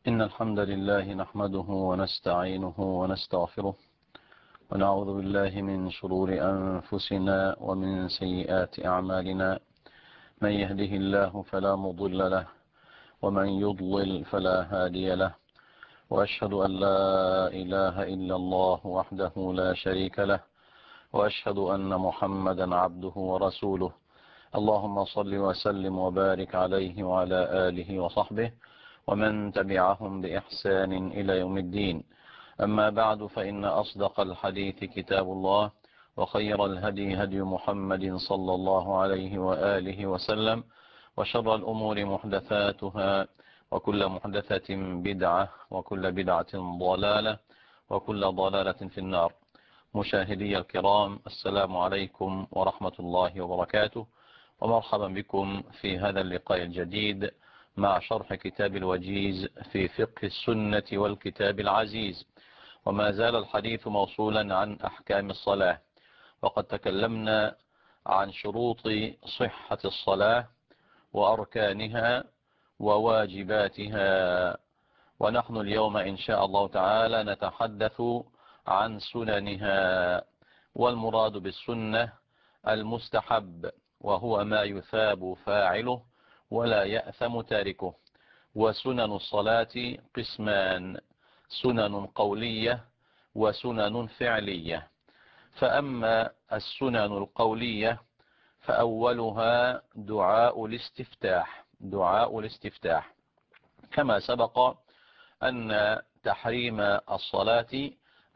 إن الحمد لله نحمده ونستعينه ونستغفره ونعوذ بالله من شرور أنفسنا ومن سيئات أعمالنا. من يهده الله فلا مضل له ومن يضلل فلا هادي له، وأشهد أن لا إله إلا الله وحده لا شريك له، وأشهد أن محمدا عبده ورسوله. اللهم صل وسلم وبارك عليه وعلى آله وصحبه ومن تبعهم بإحسان إلى يوم الدين. أما بعد، فإن أصدق الحديث كتاب الله، وخير الهدي هدي محمد صلى الله عليه وآله وسلم، وشر الأمور محدثاتها، وكل محدثة بدعة، وكل بدعة ضلالة، وكل ضلالة في النار. مشاهدي الكرام، السلام عليكم ورحمة الله وبركاته، ومرحبا بكم في هذا اللقاء الجديد مع شرح كتاب الوجيز في فقه السنة والكتاب العزيز. وما زال الحديث موصولا عن أحكام الصلاة، وقد تكلمنا عن شروط صحة الصلاة وأركانها وواجباتها، ونحن اليوم إن شاء الله تعالى نتحدث عن سننها. والمراد بالسنة المستحب، وهو ما يثاب فاعله ولا يأثم تاركه. وسنن الصلاة قسمان: سنن قولية وسنن فعلية. فأما السنن القولية فأولها دعاء الاستفتاح، كما سبق أن تحريم الصلاة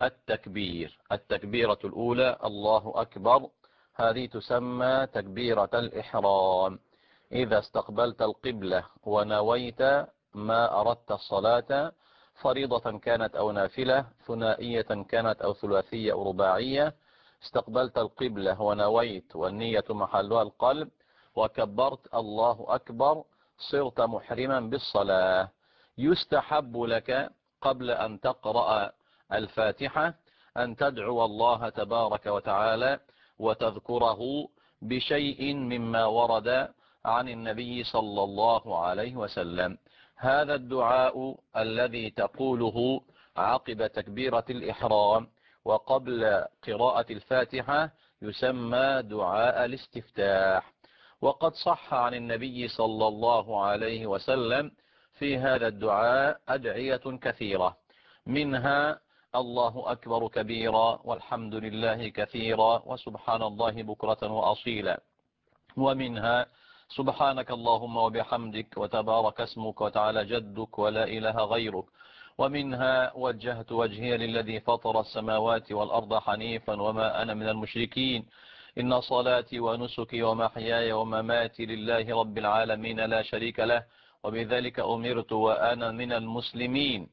التكبيرة الأولى الله أكبر، هذه تسمى تكبيرة الإحرام. إذا استقبلت القبلة ونويت ما أردت الصلاة، فريضة كانت أو نافلة، ثنائية كانت أو ثلاثية أو رباعية، استقبلت القبلة ونويت والنية محلها القلب وكبرت الله أكبر، صرت محرما بالصلاة. يستحب لك قبل أن تقرأ الفاتحة أن تدعو الله تبارك وتعالى وتذكره بشيء مما ورد عن النبي صلى الله عليه وسلم. هذا الدعاء الذي تقوله عقب تكبيرة الإحرام وقبل قراءة الفاتحة يسمى دعاء الاستفتاح. وقد صح عن النبي صلى الله عليه وسلم في هذا الدعاء أدعية كثيرة، منها الله أكبر كبيرا والحمد لله كثيرا وسبحان الله بكرة وأصيلا، ومنها سبحانك اللهم وبحمدك وتبارك اسمك وتعالى جدك ولا إله غيرك، ومنها وجهت وجهي للذي فطر السماوات والأرض حنيفا وما أنا من المشركين، إن صلاتي ونسكي ومحياي ومماتي لله رب العالمين لا شريك له، وبذلك أمرت وأنا من المسلمين.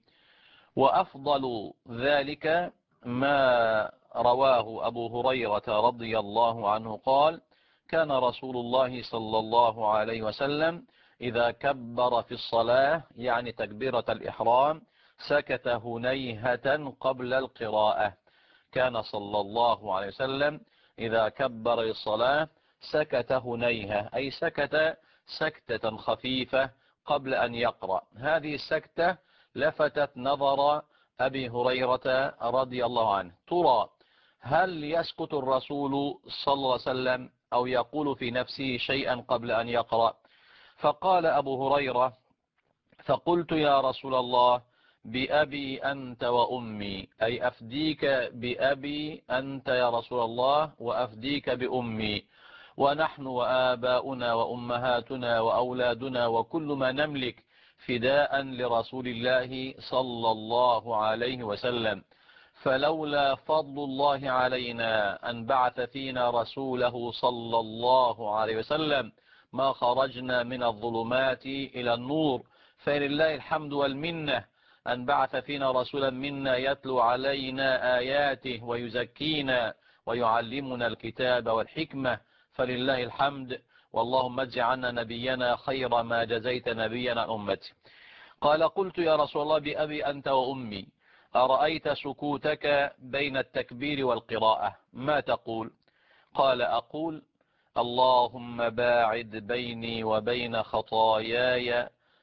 وأفضل ذلك ما رواه أبو هريرة رضي الله عنه قال: كان رسول الله صلى الله عليه وسلم إذا كبر في الصلاة، يعني تكبيرة الإحرام، سكت هنيهة قبل القراءة. كان صلى الله عليه وسلم إذا كبر الصلاة سكت هنيهة، أي سكت سكتة خفيفة قبل أن يقرأ. هذه السكتة لفتت نظر أبي هريرة رضي الله عنه. ترى هل يسكت الرسول صلى الله عليه وسلم أو يقول في نفسه شيئا قبل أن يقرأ؟ فقال أبو هريرة: فقلت يا رسول الله بأبي أنت وأمي، أي أفديك بأبي أنت يا رسول الله وأفديك بأمي، ونحن وآباؤنا وأمهاتنا وأولادنا وكل ما نملك فداء لرسول الله صلى الله عليه وسلم، فلولا فضل الله علينا أن بعث فينا رسوله صلى الله عليه وسلم ما خرجنا من الظلمات إلى النور. فلله الحمد والمنة أن بعث فينا رسولا منا يتلو علينا آياته ويزكينا ويعلمنا الكتاب والحكمة، فلله الحمد. واللهم اجعلنا نبينا خير ما جزيت نبينا أمتي. قال: قلت يا رسول الله بأبي أنت وأمي، أرأيت سكوتك بين التكبير والقراءة ما تقول؟ قال: أقول: اللهم باعد بيني وبين خطاياي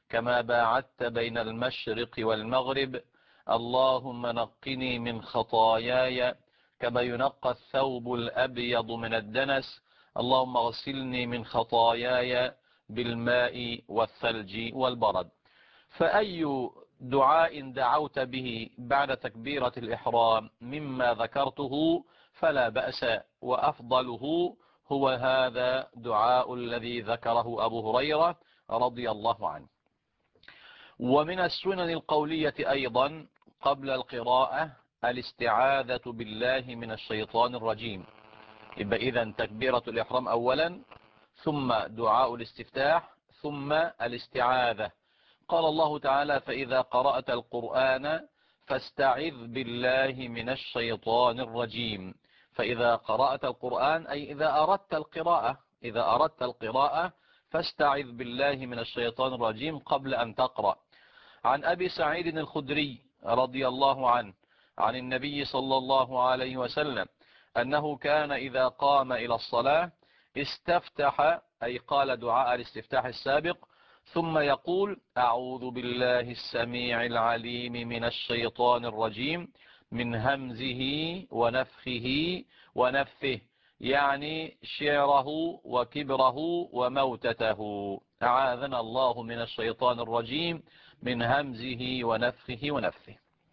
كما باعدت بين المشرق والمغرب. اللهم نقني من خطاياي كما ينقى الثوب الأبيض من الدنس. اللهم اغسلني من خطاياي بالماء والثلج والبرد. فأي دعاء دعوت به بعد تكبيرة الإحرام مما ذكرته فلا بأس، وأفضله هو هذا دعاء الذي ذكره أبو هريرة رضي الله عنه. ومن السنن القولية أيضا قبل القراءة الاستعاذة بالله من الشيطان الرجيم. يبقى إذن تكبيرة الإحرام أولا، ثم دعاء الاستفتاح، ثم الاستعاذة. قال الله تعالى: فإذا قرأت القرآن فاستعذ بالله من الشيطان الرجيم. فإذا قرأت القرآن أي إذا أردت القراءة فاستعذ بالله من الشيطان الرجيم قبل أن تقرأ. عن أبي سعيد الخدري رضي الله عنه عن النبي صلى الله عليه وسلم أنه كان إذا قام إلى الصلاة استفتح، أي قال دعاء الاستفتاح السابق، ثم يقول: أعوذ بالله السميع العليم من الشيطان الرجيم من همزه ونفخه ونفثه، يعني شعره وكبره وموتته. أعاذنا الله من الشيطان الرجيم من همزه ونفخه ونفثه.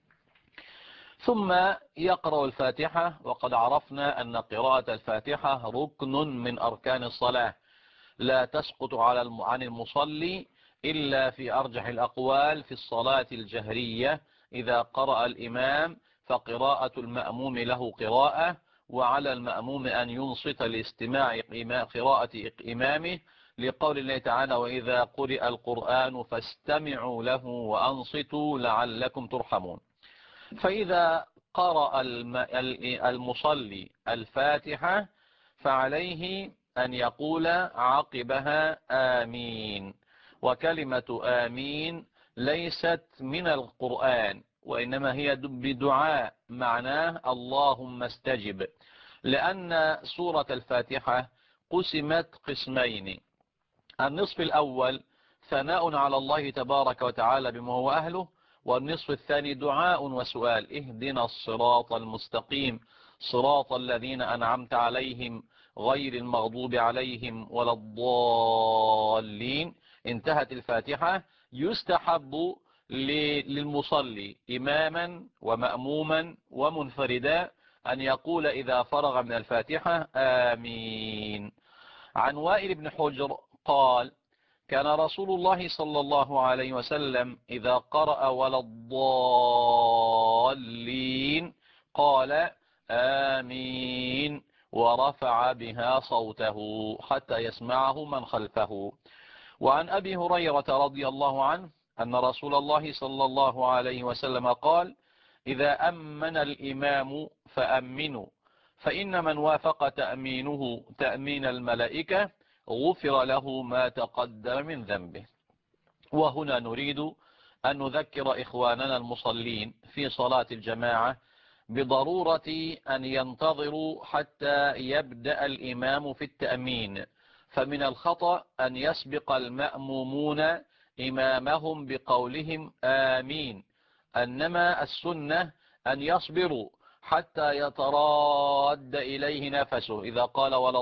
ثم يقرأ الفاتحة، وقد عرفنا أن قراءة الفاتحة ركن من أركان الصلاة، لا تسقط عن المصلي إلا في أرجح الأقوال في الصلاة الجهرية. إذا قرأ الإمام فقراءة المأموم له قراءة، وعلى المأموم أن ينصت لاستماع قراءة إمامه، لقول الله تعالى: وإذا قرئ القرآن فاستمعوا له وأنصتوا لعلكم ترحمون. فإذا قرأ المصلي الفاتحة فعليه أن يقول عقبها آمين. وكلمة آمين ليست من القرآن، وإنما هي بدعاء معناه اللهم استجب، لأن سورة الفاتحة قسمت قسمين: النصف الأول ثناء على الله تبارك وتعالى بما هو أهله، والنصف الثاني دعاء وسؤال: اهدنا الصراط المستقيم صراط الذين أنعمت عليهم غير المغضوب عليهم ولا الضالين. انتهت الفاتحة. يستحب للمصلي إماما ومأموما ومنفردا أن يقول إذا فرغ من الفاتحة آمين. عن وائل بن حجر قال: كان رسول الله صلى الله عليه وسلم إذا قرأ ولا الضالين قال آمين، ورفع بها صوته حتى يسمعه من خلفه. وعن أبي هريرة رضي الله عنه أن رسول الله صلى الله عليه وسلم قال: إذا أمن الإمام فأمنوا، فإن من وافق تأمينه تأمين الملائكة غفر له ما تقدم من ذنبه. وهنا نريد أن نذكر إخواننا المصلين في صلاة الجماعة بضرورة أن ينتظروا حتى يبدأ الإمام في التأمين، فمن الخطأ أن يسبق المأمومون إمامهم بقولهم آمين، إنما السنة أن يصبروا حتى يتراد إليه نفسه. إذا قال ولا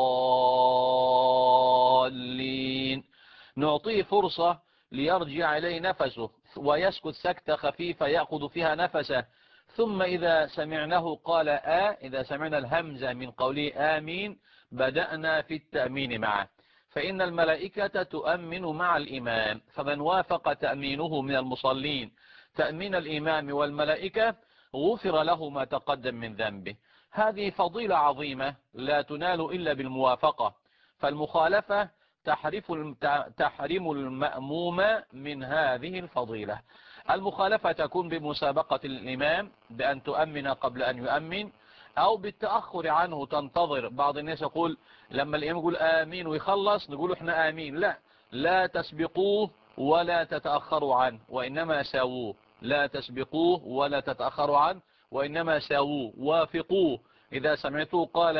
الضالين نعطيه فرصة ليرجع إليه نفسه ويسكت سكتة خفيفة يأخذ فيها نفسه، ثم إذا سمعناه قال إذا سمعنا الهمزة من قوله آمين بدأنا في التأمين معه، فإن الملائكة تؤمن مع الإمام، فمن وافق تأمينه من المصلين تأمين الإمام والملائكة غفر له ما تقدم من ذنبه. هذه فضيلة عظيمة لا تنال إلا بالموافقة، فالمخالفة تحرم المأموم من هذه الفضيلة. المخالفة تكون بمسابقة الإمام بأن تؤمن قبل أن يؤمن، أو بالتأخر عنه تنتظر. بعض الناس يقول لما الإمام يقول آمين ويخلص نقول إحنا آمين. لا تسبقوه ولا تتأخروا عنه، وإنما ساووه. لا تسبقوه ولا تتأخروا عنه، وإنما ساووه، وافقوه. إذا سمعتوه قال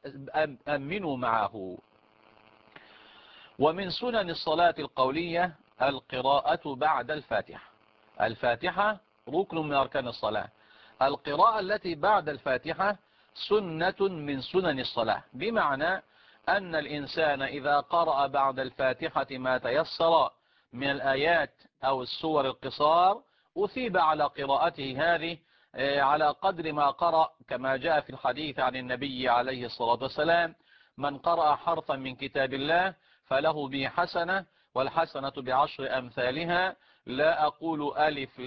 أمنوا معه. ومن سنن الصلاة القولية القراءة بعد الفاتحة. الفاتحة ركن من أركان الصلاة. القراءة التي بعد الفاتحة سنة من سنن الصلاة، بمعنى أن الإنسان إذا قرأ بعد الفاتحة ما تيسر من الآيات أو السور القصار أثيب على قراءته هذه على قدر ما قرأ، كما جاء في الحديث عن النبي عليه الصلاة والسلام: من قرأ حرفا من كتاب الله فله به حسنة، والحسنة بعشر أمثالها، لا أقول ألف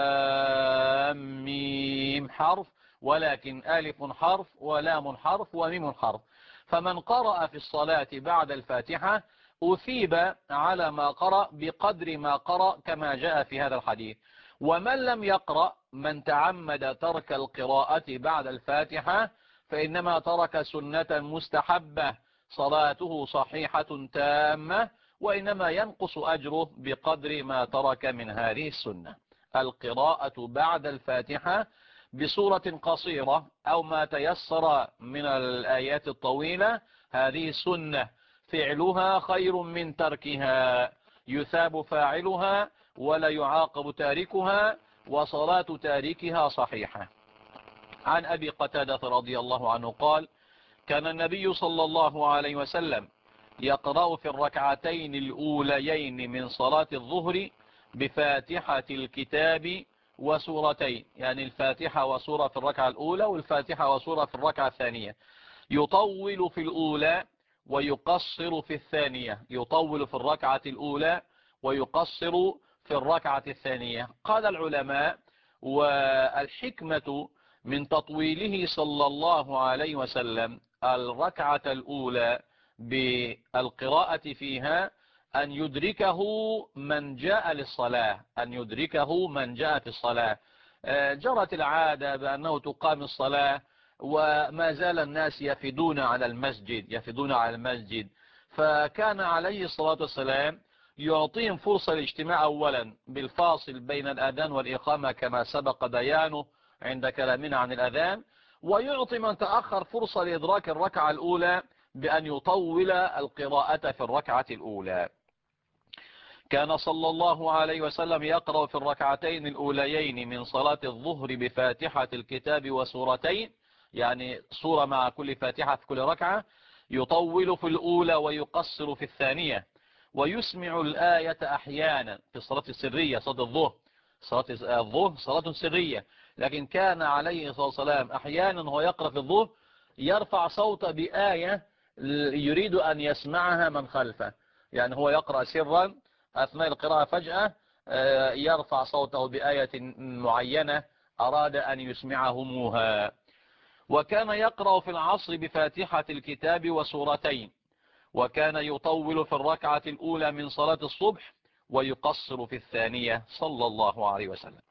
لام ميم حرف، ولكن ألف حرف ولام حرف وميم حرف. فمن قرأ في الصلاة بعد الفاتحة أثيب على ما قرأ بقدر ما قرأ كما جاء في هذا الحديث. ومن لم يقرأ، من تعمد ترك القراءة بعد الفاتحة، فإنما ترك سنة مستحبة، صلاته صحيحة تامة، وإنما ينقص أجره بقدر ما ترك من هذه السنة. القراءة بعد الفاتحة بسورة قصيرة أو ما تيسر من الآيات الطويلة هذه سنة، فعلها خير من تركها، يثاب فاعلها ولا يعاقب تاركها، وصلاة تاركها صحيحة. عن أبي قتادة رضي الله عنه قال: كان النبي صلى الله عليه وسلم يقرأ في الركعتين الأوليين من صلاة الظهر بفاتحة الكتاب وسورتين، يعني الفاتحة وسورة في الركعة الأولى والفاتحة وسورة في الركعة الثانية. يطول في الأولى ويقصر في الثانية، يطول في الركعة الأولى ويقصر في الركعة الثانية. قال العلماء: والحكمة من تطويله صلى الله عليه وسلم الركعة الأولى بالقراءة فيها أن يدركه من جاء للصلاة، أن يدركه من جاء في الصلاة. جرت العادة بأنه تقام الصلاة وما زال الناس يفدون على المسجد، فكان عليه الصلاة والسلام يعطيهم فرصة الاجتماع أولا بالفاصل بين الأذان والإقامة كما سبق بيانه عند كلامنا عن الأذان، ويعطي من تأخر فرصة لإدراك الركعة الأولى بأن يطول القراءة في الركعة الأولى. كان صلى الله عليه وسلم يقرأ في الركعتين الأوليين من صلاة الظهر بفاتحة الكتاب وسورتين، يعني سورة مع كل فاتحة في كل ركعة، يطول في الأولى ويقصر في الثانية، ويسمع الآية أحيانا في الصلاة السرية. صلاة الظهر صلاة سرية، لكن كان عليه الصلاة والسلام أحيانا هو يقرأ في الظهر يرفع صوته بآية يريد أن يسمعها من خلفه، يعني هو يقرأ سرا أثناء القراءة فجأة يرفع صوته بآية معينة أراد أن يسمعهموها. وكان يقرأ في العصر بفاتحة الكتاب وسورتين، وكان يطول في الركعة الأولى من صلاة الصبح ويقصر في الثانية صلى الله عليه وسلم.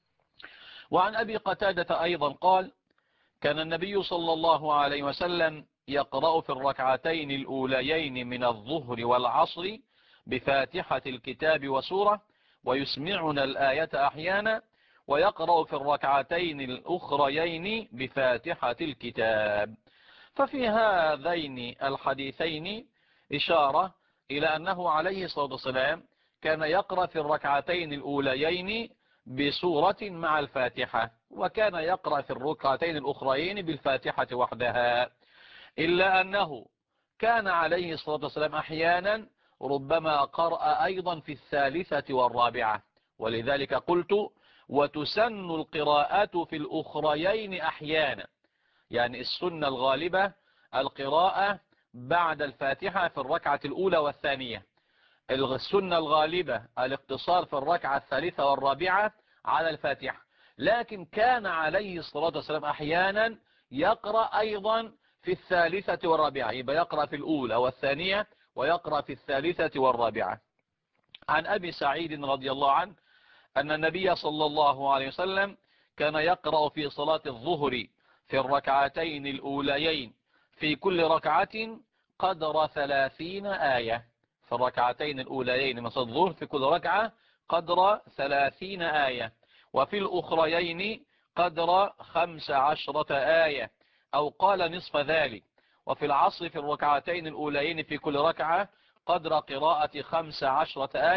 وعن أبي قتادة أيضا قال: كان النبي صلى الله عليه وسلم يقرأ في الركعتين الأوليين من الظهر والعصر بفاتحة الكتاب وسورة، ويسمعنا الآية أحيانا، ويقرأ في الركعتين الأخريين بفاتحة الكتاب. ففي هذين الحديثين إشارة إلى أنه عليه الصلاة والسلام كان يقرأ في الركعتين الأوليين بسورة مع الفاتحة، وكان يقرأ في الركعتين الأخرين بالفاتحة وحدها، إلا أنه كان عليه الصلاة والسلام أحيانا ربما قرأ أيضا في الثالثة والرابعة، ولذلك قلت: وتسن القراءة في الأخريين أحيانا، يعني السنة الغالبة القراءة بعد الفاتحة في الركعة الأولى والثانية، السنة الغالبة الاقتصار في الركعة الثالثة والرابعة على الفاتحة. لكن كان عليه الصلاة والسلام أحيانا يقرأ أيضا في الثالثة والرابعة، يبقى يقرأ في الأولى والثانية ويقرأ في الثالثة والرابعة. عن أبي سعيد رضي الله عنه أن النبي صلى الله عليه وسلم كان يقرأ في صلاة الظهر في الركعتين الأوليين في كل ركعة قدر 30 آية، في الركعتين الأوليين من صلاة الظهر في كل ركعة قدر 30 آية، وفي الأخريين قدر 15 آية أو قال نصف ذلك. وفي العصر في الركعتين الأوليين في كل ركعة قدر قراءة 15 آية،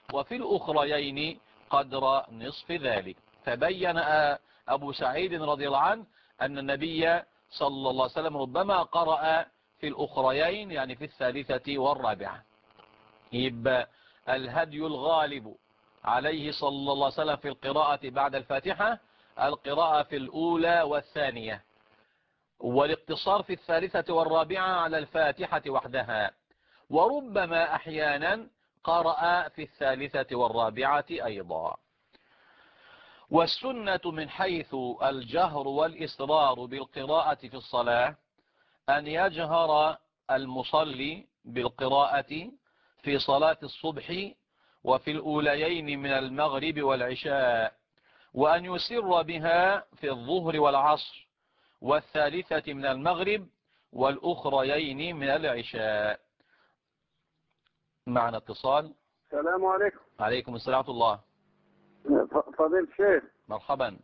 وفي الأخريين قدر نصف ذلك. فبين أبو سعيد رضي الله عنه أن النبي صلى الله عليه وسلم ربما قرأ في الأخريين يعني في الثالثة والرابعة. يبقى الهدي الغالب عليه صلى الله عليه وسلم في القراءة بعد الفاتحة القراءة في الأولى والثانية، والاقتصار في الثالثة والرابعة على الفاتحة وحدها، وربما أحيانا قرأ في الثالثة والرابعة أيضا. والسنة من حيث الجهر والإصرار بالقراءة في الصلاة أن يجهر المصلي بالقراءة في صلاة الصبح وفي الأوليين من المغرب والعشاء، وأن يسر بها في الظهر والعصر والثالثة من المغرب والأخريين من العشاء. معنا اتصال. السلام عليكم. عليكم السلام ورحمة الله. فضيلة الشيخ، مرحبا.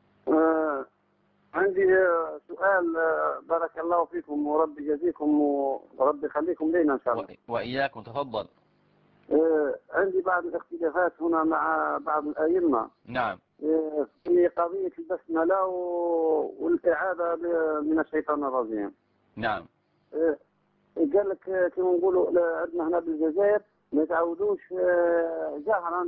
عندي سؤال. بارك الله فيكم ورب يجزيكم ورب يخليكم لنا إن شاء الله. وإياكم، تفضل. عندي بعض الاختلافات هنا مع بعض الأئمة. نعم. في قضية البسملة والإعادة من الشيطان الرجيم. نعم. قال لك كما نقولوا عندنا هنا بالجزائر ما يتعودوش جهرا،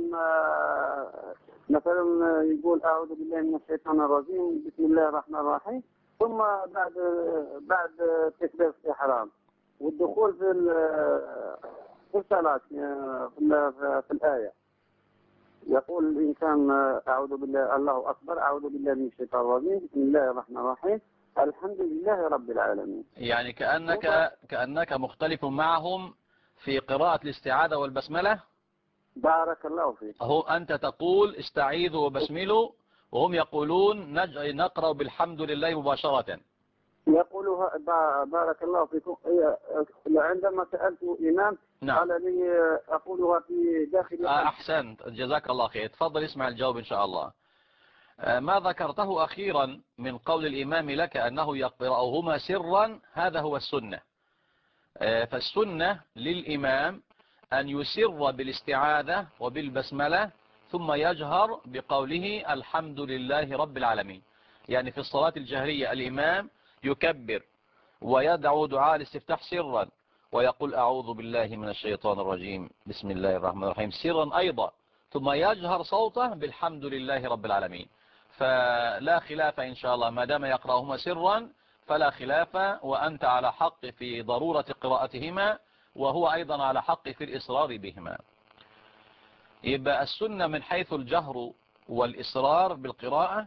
مثلا يقول أعوذ بالله من الشيطان الرجيم بسم الله الرحمن الرحيم، ثم بعد تكبير الإحرام والدخول في الصلاة في الآية يقول الإنسان أعوذ بالله الله أكبر أعوذ بالله من الشيطان الرجيم بسم الله الرحمن الرحيم الحمد لله رب العالمين. يعني كأنك مختلف معهم في قراءة الاستعاذة والبسملة. بارك الله فيك. هو أنت تقول استعيذوا وبسملوا وهم يقولون نقرأ بالحمد لله مباشرة. يقولها بارك الله فيكم. عندما سألت إمام قال لي أقولها في داخل أحسنت، جزاك الله خير. تفضل اسمع الجواب إن شاء الله. ما ذكرته أخيرا من قول الإمام لك أنه يقرأهما سرا هذا هو السنة. فالسنة للإمام أن يسر بالاستعاذة وبالبسملة ثم يجهر بقوله الحمد لله رب العالمين. يعني في الصلاة الجهرية الإمام يكبر ويدعو دعاء الاستفتاح سرا ويقول أعوذ بالله من الشيطان الرجيم بسم الله الرحمن الرحيم سرا أيضا، ثم يجهر صوته بالحمد لله رب العالمين. فلا خلاف إن شاء الله، ما دام يقرأهما سرا فلا خلاف، وأنت على حق في ضرورة قراءتهما وهو أيضا على حق في الإصرار بهما. يبقى السنة من حيث الجهر والإصرار بالقراءة،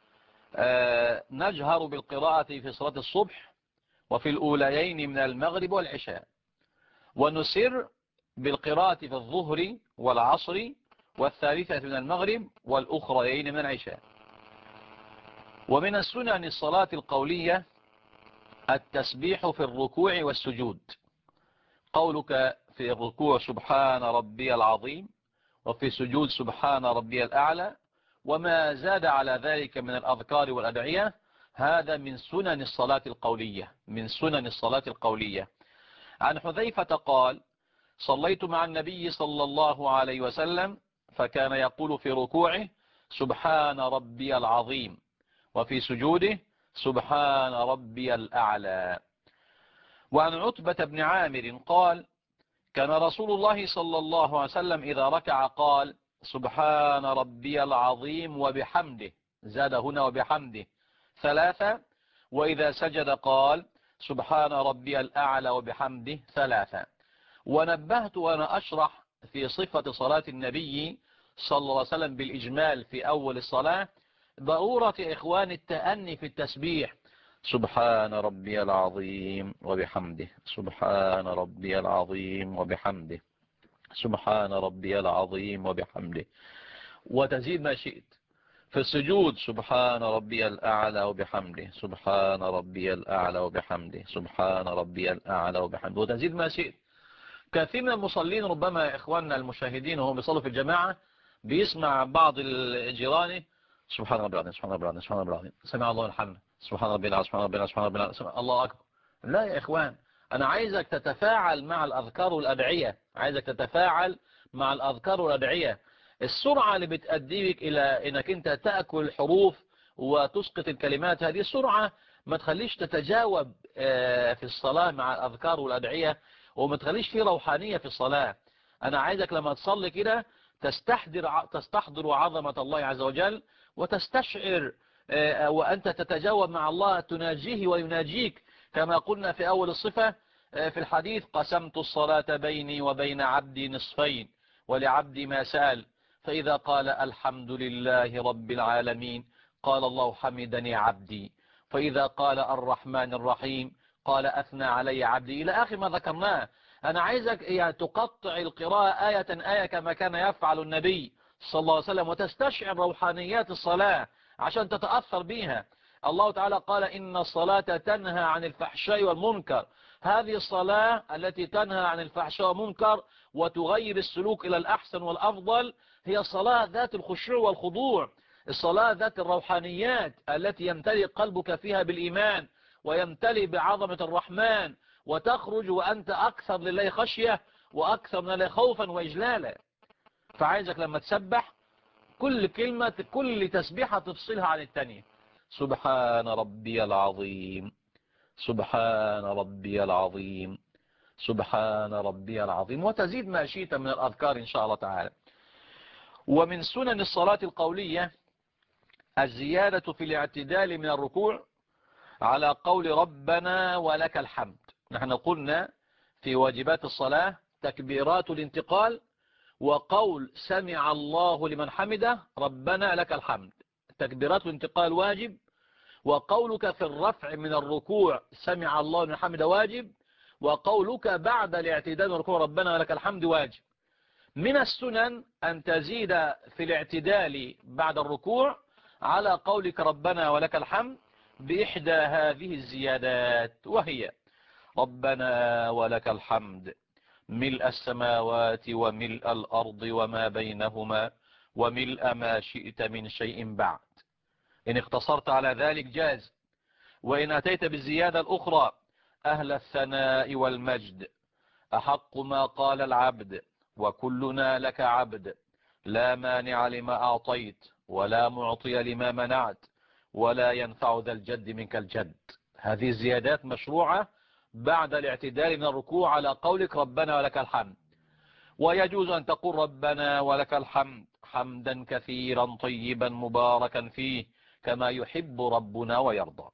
نجهر بالقراءة في صلاة الصبح وفي الأوليين من المغرب والعشاء، ونسر بالقراءة في الظهر والعصر والثالثة من المغرب والأخريين من العشاء. ومن السنن الصلاة القولية التسبيح في الركوع والسجود، قولك في الركوع سبحان ربي العظيم وفي السجود سبحان ربي الأعلى وما زاد على ذلك من الأذكار والأدعية، هذا من سنن الصلاة القولية، من سنن الصلاة القولية. عن حذيفة قال صليت مع النبي صلى الله عليه وسلم فكان يقول في ركوعه سبحان ربي العظيم وفي سجوده سبحان ربي الأعلى. وعن عتبة بن عامر قال كان رسول الله صلى الله عليه وسلم إذا ركع قال سبحان ربي العظيم وبحمده، زاد هنا وبحمده 3، وإذا سجد قال سبحان ربي الأعلى وبحمده 3. ونبهت وأنا أشرح في صفة صلاة النبي صلى الله عليه وسلم بالإجمال في أول الصلاة ضرورة إخوان التأني في التسبيح، سبحان ربي العظيم وبحمده سبحان ربي العظيم وبحمده سبحان ربي العظيم وبحمده، وتزيد ما شئت. في السجود سبحان ربي الأعلى وبحمده سبحان ربي الأعلى وبحمده سبحان ربي الأعلى وبحمده، وتزيد ما شئت. كثير من المصلين ربما إخواننا المشاهدين وهم بيصلوا في الجماعة بيسمع بعض الجيران سبحان ربي العظيم سبحان ربي العظيم سبحان ربي العظيم سمع الله الحمد سبحان ربي العظيم سبحان ربي العظيم سبحان ربي العظيم الله أكبر. لا يا إخوان، أنا عايزك تتفاعل مع الأذكار والأدعية، عايزك تتفاعل مع الأذكار والأدعية. السرعة اللي بتأديك إلى إنك أنت تأكل الحروف وتسقط الكلمات، هذه السرعة ما تخليش تتجاوب في الصلاة مع الأذكار والأدعية، وما تخليش فيه روحانية في الصلاة. أنا عايزك لما تصلي كده تستحضر عظمة الله عز وجل، وتستشعر وأنت تتجاوب مع الله، تناجيه ويناجيك، كما قلنا في أول الصفة في الحديث: قسمت الصلاة بيني وبين عبدي نصفين ولعبدي ما سأل، فإذا قال الحمد لله رب العالمين قال الله حمدني عبدي، فإذا قال الرحمن الرحيم قال أثنى علي عبدي، إلى آخر ما ذكرناه. أنا عايزك يعني تقطع القراءة آية آية كما كان يفعل النبي صلى الله عليه وسلم، وتستشعر روحانيات الصلاة عشان تتأثر بها. الله تعالى قال: إن الصلاة تنهى عن الفحشاء والمنكر. هذه الصلاة التي تنهى عن الفحشاء والمنكر وتغير السلوك إلى الأحسن والأفضل هي الصلاة ذات الخشوع والخضوع، الصلاة ذات الروحانيات التي يمتلئ قلبك فيها بالإيمان ويمتلئ بعظمة الرحمن، وتخرج وأنت أكثر لله خشية وأكثر من الله خوفا وإجلالا. فعايزك لما تسبح كل كلمة، كل تسبيحة تفصلها عن التانية: سبحان ربي العظيم، سبحان ربي العظيم، سبحان ربي العظيم، وتزيد ما شئت من الأذكار إن شاء الله تعالى. ومن سنن الصلاة القولية الزيادة في الاعتدال من الركوع على قول ربنا ولك الحمد. نحن قلنا في واجبات الصلاة تكبيرات الانتقال، وقول سمع الله لمن حمده ربنا لك الحمد، تكبيرات الانتقال واجب، وقولك في الرفع من الركوع سمع الله لمن حمده واجب، وقولك بعد الاعتدال من الركوع ربنا لك الحمد واجب. من السنن أن تزيد في الاعتدال بعد الركوع على قولك ربنا ولك الحمد بإحدى هذه الزيادات، وهي: ربنا ولك الحمد ملء السماوات وملء الأرض وما بينهما وملء ما شئت من شيء بعد. إن اختصرت على ذلك جاز، وإن أتيت بالزيادة الأخرى: أهل الثناء والمجد، أحق ما قال العبد وكلنا لك عبد، لا مانع لما أعطيت ولا معطي لما منعت ولا ينفع ذا الجد منك الجد. هذه الزيادات مشروعة بعد الاعتدال من الركوع على قولك ربنا ولك الحمد. ويجوز أن تقول ربنا ولك الحمد حمدا كثيرا طيبا مباركا فيه كما يحب ربنا ويرضى.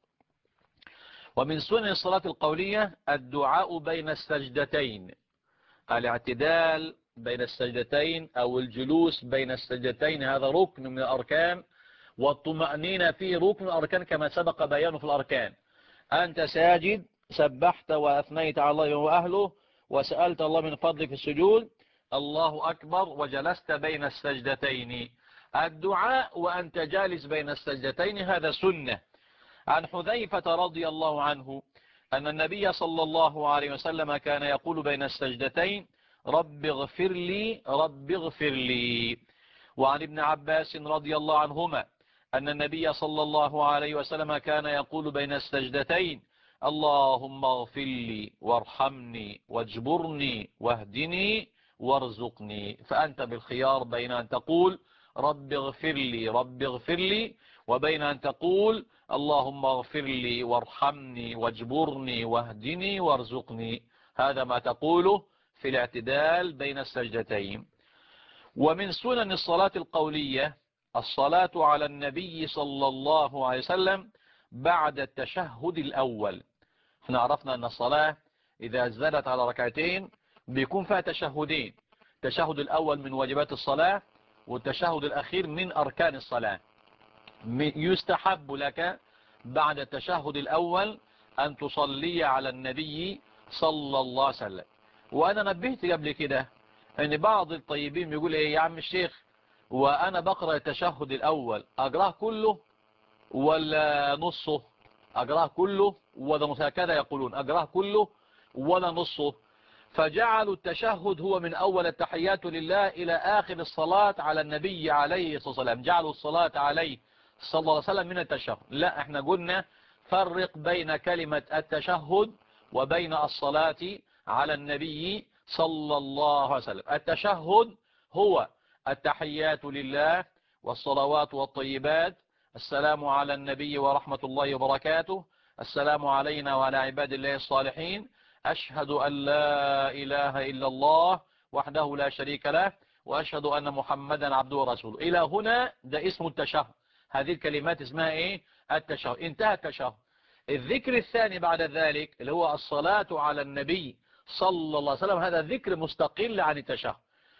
ومن سنن الصلاة القولية الدعاء بين السجدتين، الاعتدال بين السجدتين أو الجلوس بين السجدتين، هذا ركن من الأركان، والطمأنينة فيه ركن من الأركان كما سبق بيانه في الأركان. أنت ساجد سبحت وأثنيت على الله وأهله وسألت الله من فضلك في السجود، الله أكبر، وجلست بين السجدتين. الدعاء وأنت جالس بين السجدتين هذا سنة. عن حذيفة رضي الله عنه أن النبي صلى الله عليه وسلم كان يقول بين السجدتين: رب اغفر لي رب اغفر لي. وعن ابن عباس رضي الله عنهما أن النبي صلى الله عليه وسلم كان يقول بين السجدتين: اللهم اغفر لي وارحمني واجبرني واهدني وارزقني. فأنت بالخيار بين أن تقول رب اغفر لي رب اغفر لي، وبين أن تقول اللهم اغفر لي وارحمني واجبرني واهدني وارزقني. هذا ما تقوله في الاعتدال بين السجدتين. ومن سنن الصلاة القولية الصلاة على النبي صلى الله عليه وسلم بعد التشهد الأول. احنا عرفنا أن الصلاة إذا زادت على ركعتين بيكون فيها تشهدين: التشهد الأول من واجبات الصلاة، والتشهد الأخير من أركان الصلاة. يستحب لك بعد التشهد الأول أن تصلي على النبي صلى الله عليه وسلم. وأنا نبهت قبل كده أن بعض الطيبين بيقول إيه يا عم الشيخ، وأنا بقرأ التشهد الأول أقرأه كله ولا نصه؟ أقرأه كله ولا نصه؟ هكذا يقولون: أقرأه كله ولا نصه. فجعلوا التشهد هو من أول التحيات لله إلى آخر الصلاة على النبي عليه الصلاة والسلام، جعلوا الصلاة عليه صلى الله عليه وسلم من التشهد. لا، احنا قلنا فرق بين كلمة التشهد وبين الصلاة على النبي صلى الله عليه وسلم. التشهد هو التحيات لله والصلوات والطيبات، السلام على النبي ورحمة الله وبركاته، السلام علينا وعلى عباد الله الصالحين، أشهد أن لا إله إلا الله وحده لا شريك له، وأشهد أن محمدا عبده ورسوله. إلى هنا ده اسم التشهد. هذه الكلمات اسمها إيه؟ التشهد. انتهى التشهد. الذكر الثاني بعد ذلك اللي هو الصلاة على النبي صلى الله عليه وسلم، هذا ذكر مستقل عن التشهد.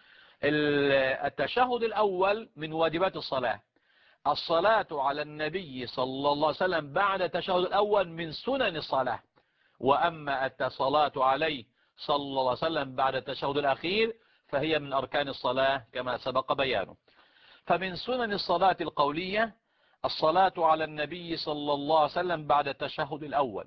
التشهد الأول من واجبات الصلاة. الصلاة على النبي صلى الله عليه وسلم بعد التشهد الأول من سنن الصلاة. وأما الصلاة عليه صلى الله عليه وسلم بعد التشهد الأخير فهي من أركان الصلاة كما سبق بيانه. فمن سنن الصلاة القولية الصلاة على النبي صلى الله عليه وسلم بعد التشهد الأول،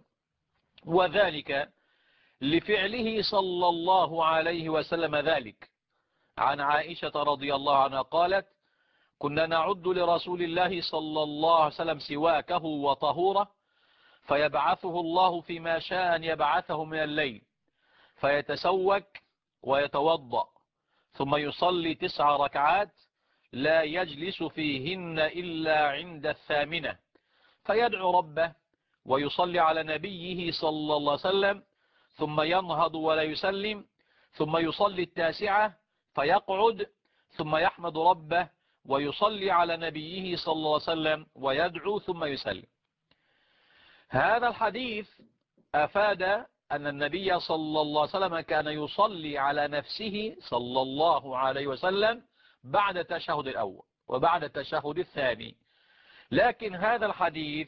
وذلك لفعله صلى الله عليه وسلم ذلك. عن عائشة رضي الله عنها قالت: كنا نعد لرسول الله صلى الله عليه وسلم سواكه وطهوره، فيبعثه الله فيما شاء أن يبعثه من الليل، فيتسوك ويتوضأ، ثم يصلي 9 ركعات لا يجلس فيهن إلا عند 8، فيدعو ربه ويصلي على نبيه صلى الله عليه وسلم، ثم ينهض ولا يسلم، ثم يصلي 9 فيقعد، ثم يحمد ربه ويصلي على نبيه صلى الله عليه وسلم ويدعو ثم يسلم. هذا الحديث أفاد أن النبي صلى الله عليه وسلم كان يصلي على نفسه صلى الله عليه وسلم بعد التشهد الأول وبعد التشهد الثاني. لكن هذا الحديث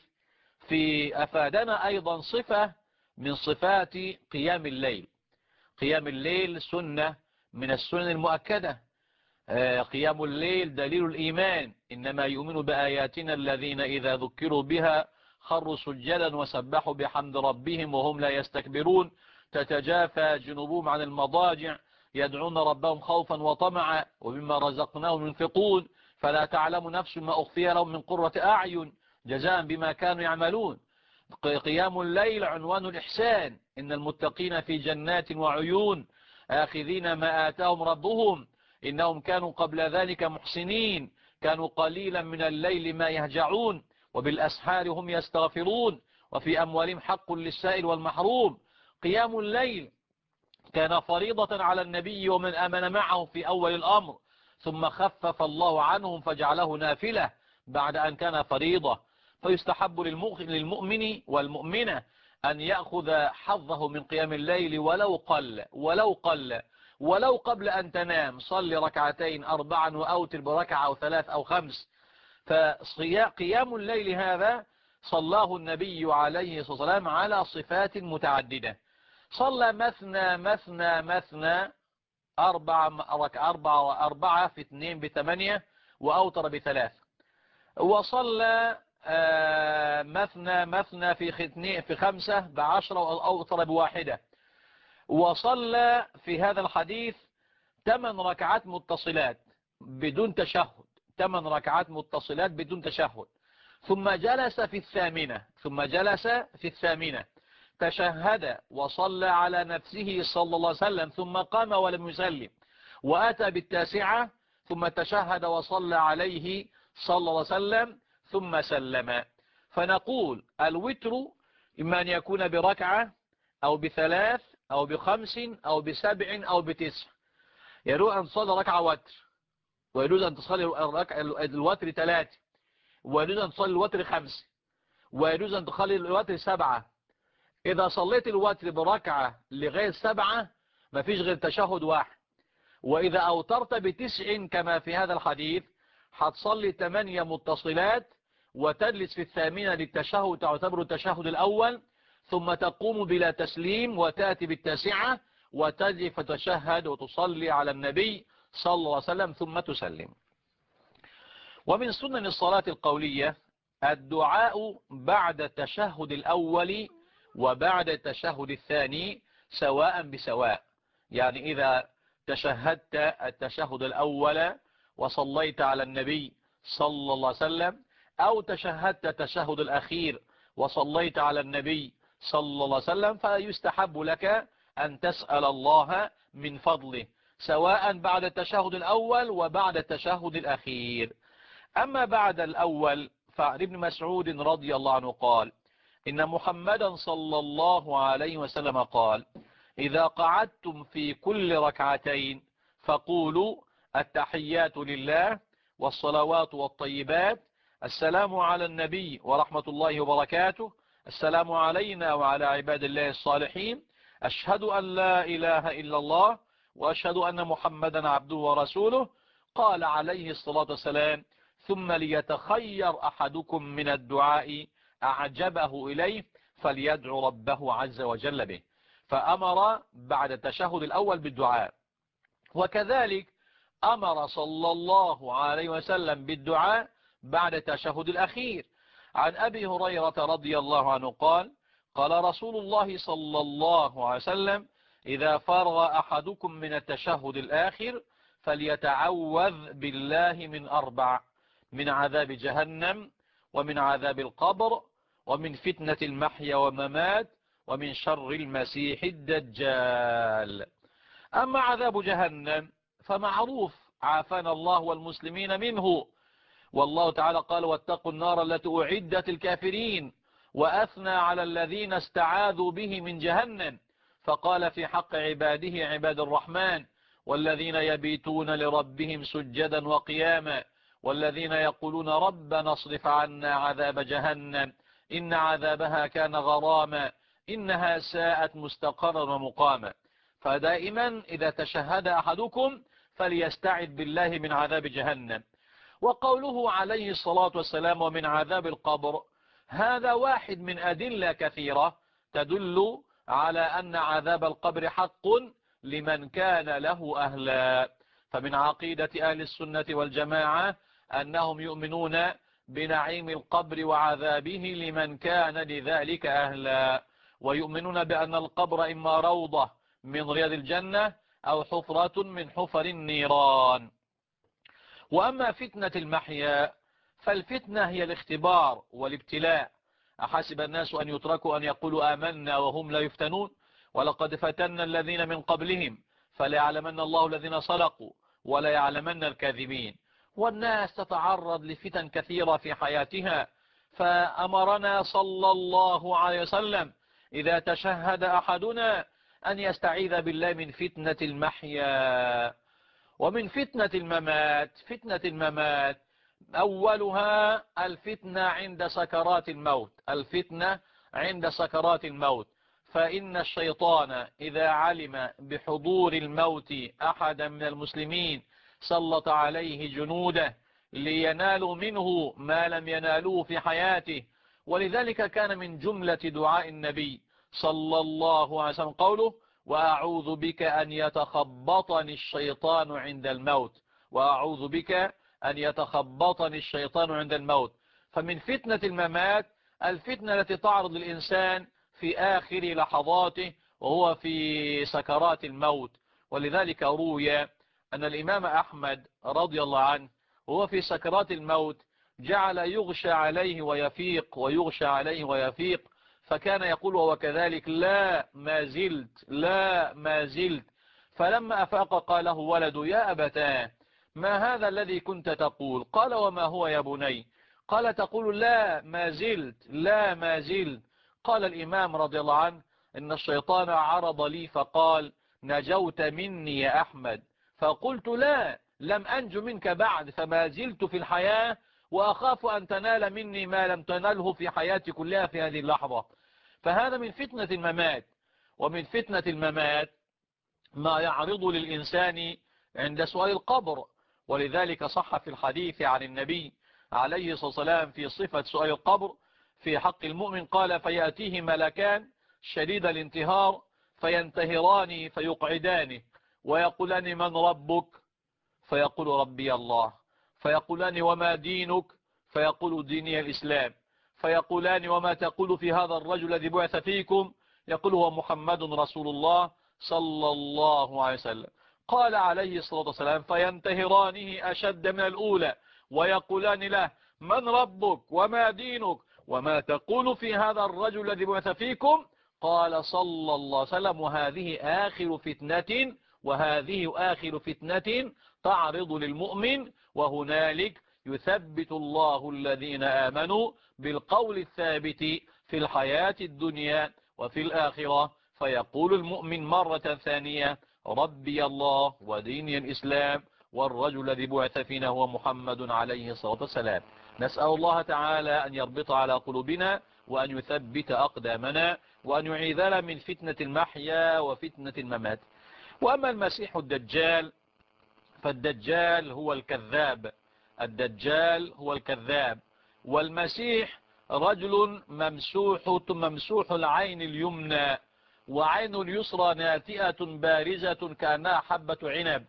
أفادنا أيضا صفة من صفات قيام الليل. قيام الليل سنة من السنن المؤكدة. قيام الليل دليل الإيمان، إنما يؤمن بآياتنا الذين إذا ذكروا بها خروا سجدا وسبحوا بحمد ربهم وهم لا يستكبرون، تتجافى جنوبهم عن المضاجع يدعون ربهم خوفا وطمعا ومما رزقناهم ينفقون، فلا تعلم نفس ما أخفي لهم من قرة أعين جزاء بما كانوا يعملون. قيام الليل عنوان الإحسان، إن المتقين في جنات وعيون آخذين ما آتاهم ربهم إنهم كانوا قبل ذلك محسنين، كانوا قليلا من الليل ما يهجعون وبالأسحار هم يستغفرون وفي أموالهم حق للسائل والمحروم. قيام الليل كان فريضة على النبي ومن آمن معه في أول الأمر، ثم خفف الله عنهم فجعله نافلة بعد أن كان فريضة. فيستحب للمؤمن والمؤمنة أن يأخذ حظه من قيام الليل ولو قبل أن تنام. صل 2 ركعتين 4 وأوتر بركعة أو 3 أو 5. فقيام الليل هذا صلاه النبي عليه الصلاة والسلام على صفات متعددة. صلى مثنى 4 في 2 ب8 وأوتر ب3. وصلى مثنى في 5 ب10 وأوتر ب1. وصلى في هذا الحديث 8 ركعات متصلات بدون تشهد، 8 ركعات متصلات بدون تشهد. ثم جلس في الثامنة تشهد وصلى على نفسه صلى الله عليه وسلم، ثم قام ولم يسلم، وأتى بالتاسعة ثم تشهد وصلى عليه صلى الله عليه وسلم ثم سلم. فنقول الوتر إما أن يكون بركعة أو ب3 أو ب5 أو ب7 أو ب9. يجوز أن تصلي ركعة وتر، ويجوز أن تصلي الوتر 3، ويجوز أن تصلي الوتر 5، ويجوز أن تصلي الوتر 7. إذا صليت الوتر بركعة لغاية 7 ما فيش غير تشهد واحد. وإذا أوترت ب9 كما في هذا الحديث هتصلي 8 متصلات وتجلس في الثامنة للتشهد تعتبر التشهد الأول، ثم تقوم بلا تسليم وتأتي بالتاسعة وتجي فتشهد وتصلي على النبي صلى الله عليه وسلم ثم تسلم. ومن سنن الصلاة القولية الدعاء بعد التشهد الأول وبعد التشهد الثاني سواء بسواء. يعني إذا تشهدت التشهد الأول وصليت على النبي صلى الله عليه وسلم، أو تشهدت التشهد الأخير وصليت على النبي صلى الله عليه وسلم، فيستحب لك أن تسأل الله من فضله. سواء بعد التشهد الأول وبعد التشهد الأخير. أما بعد الأول فعن ابن مسعود رضي الله عنه قال إن محمدا صلى الله عليه وسلم قال إذا قعدتم في كل ركعتين فقولوا التحيات لله والصلوات والطيبات، السلام على النبي ورحمة الله وبركاته، السلام علينا وعلى عباد الله الصالحين، أشهد أن لا إله إلا الله وأشهد أن محمدا عبده ورسوله. قال عليه الصلاة والسلام ثم ليتخير أحدكم من الدعاء أعجبه إليه فليدعو ربه عز وجل به. فأمر بعد التشهد الأول بالدعاء، وكذلك أمر صلى الله عليه وسلم بالدعاء بعد التشهد الأخير. عن أبي هريرة رضي الله عنه قال قال رسول الله صلى الله عليه وسلم إذا فرغ أحدكم من التشهد الآخر فليتعوذ بالله من أربع: من عذاب جهنم، ومن عذاب القبر، ومن فتنة المحيا والممات، ومن شر المسيح الدجال. أما عذاب جهنم فمعروف، عافانا الله والمسلمين منه، والله تعالى قال واتقوا النار التي أعدت الكافرين، وأثنى على الذين استعاذوا به من جهنم، فقال في حق عباده عباد الرحمن والذين يبيتون لربهم سجدا وقياما والذين يقولون ربنا اصرف عنا عذاب جهنم إن عذابها كان غراما إنها ساءت مستقرا ومقاما. فدائما إذا تشهد أحدكم فليستعذ بالله من عذاب جهنم. وقوله عليه الصلاة والسلام ومن عذاب القبر، هذا واحد من أدلة كثيرة تدل على أن عذاب القبر حق لمن كان له أهلا. فمن عقيدة أهل السنة والجماعة أنهم يؤمنون بنعيم القبر وعذابه لمن كان لذلك أهلا، ويؤمنون بأن القبر إما روضة من رياض الجنة أو حفرة من حفر النيران. وأما فتنة المحيا فالفتنة هي الاختبار والابتلاء. أحسب الناس أن يتركوا أن يقولوا آمنا وهم لا يفتنون ولقد فتنا الذين من قبلهم فليعلمن الله الذين صدقوا وليعلمن الكاذبين. والناس تتعرض لفتن كثيرة في حياتها، فأمرنا صلى الله عليه وسلم إذا تشهد أحدنا أن يستعيذ بالله من فتنة المحيا ومن فتنة الممات. فتنة الممات أولها الفتنة عند سكرات الموت، الفتنة عند سكرات الموت. فإن الشيطان إذا علم بحضور الموت أحدا من المسلمين سلط عليه جنوده لينالوا منه ما لم ينالوه في حياته. ولذلك كان من جملة دعاء النبي صلى الله عليه وسلم قوله وأعوذ بك أن يتخبطني الشيطان عند الموت، وأعوذ بك أن يتخبطني الشيطان عند الموت. فمن فتنة الممات الفتنة التي تعرض للإنسان في آخر لحظاته وهو في سكرات الموت. ولذلك روي أن الإمام أحمد رضي الله عنه وهو في سكرات الموت جعل يغشى عليه ويفيق ويغشى عليه ويفيق، فكان يقول وهو كذلك لا ما زلت لا ما زلت. فلما أفاق قال له ولد يا أبتاه ما هذا الذي كنت تقول؟ قال وما هو يا بني؟ قال تقول لا ما زلت لا ما زلت. قال الإمام رضي الله عنه إن الشيطان عرض لي فقال نجوت مني يا أحمد، فقلت لا لم أنج منك بعد، فما زلت في الحياة وأخاف أن تنال مني ما لم تنله في حياتي كلها في هذه اللحظة. فهذا من فتنة الممات. ومن فتنة الممات ما يعرض للإنسان عند سؤال القبر. ولذلك صح في الحديث عن النبي عليه الصلاة والسلام في صفة سؤال القبر في حق المؤمن قال فيأتيه ملكان شديد الانتهار فينتهران فيقعدانه ويقولان من ربك؟ فيقول ربي الله. فيقولان وما دينك؟ فيقول ديني الإسلام. فيقولان وما تقول في هذا الرجل الذي بعث فيكم؟ يقول هو محمد رسول الله صلى الله عليه وسلم. قال عليه الصلاة والسلام فينتهرانه أشد من الأولى ويقولان له من ربك وما دينك وما تقول في هذا الرجل الذي بعث فيكم؟ قال صلى الله عليه وسلم وهذه آخر فتنة وهذه آخر فتنة تعرض للمؤمن، وهنالك يثبت الله الذين آمنوا بالقول الثابت في الحياة الدنيا وفي الآخرة، فيقول المؤمن مرة ثانية ربي الله وديني الإسلام والرجل الذي بعث فينا هو محمد عليه الصلاة والسلام. نسأل الله تعالى أن يربط على قلوبنا وأن يثبت أقدامنا وأن يعيذنا من فتنة المحيا وفتنة الممات. وأما المسيح الدجال فالدجال هو الكذاب، الدجال هو الكذاب، والمسيح رجل ممسوح العين اليمنى وعين اليسرى ناتئة بارزة كأنها حبة عنب،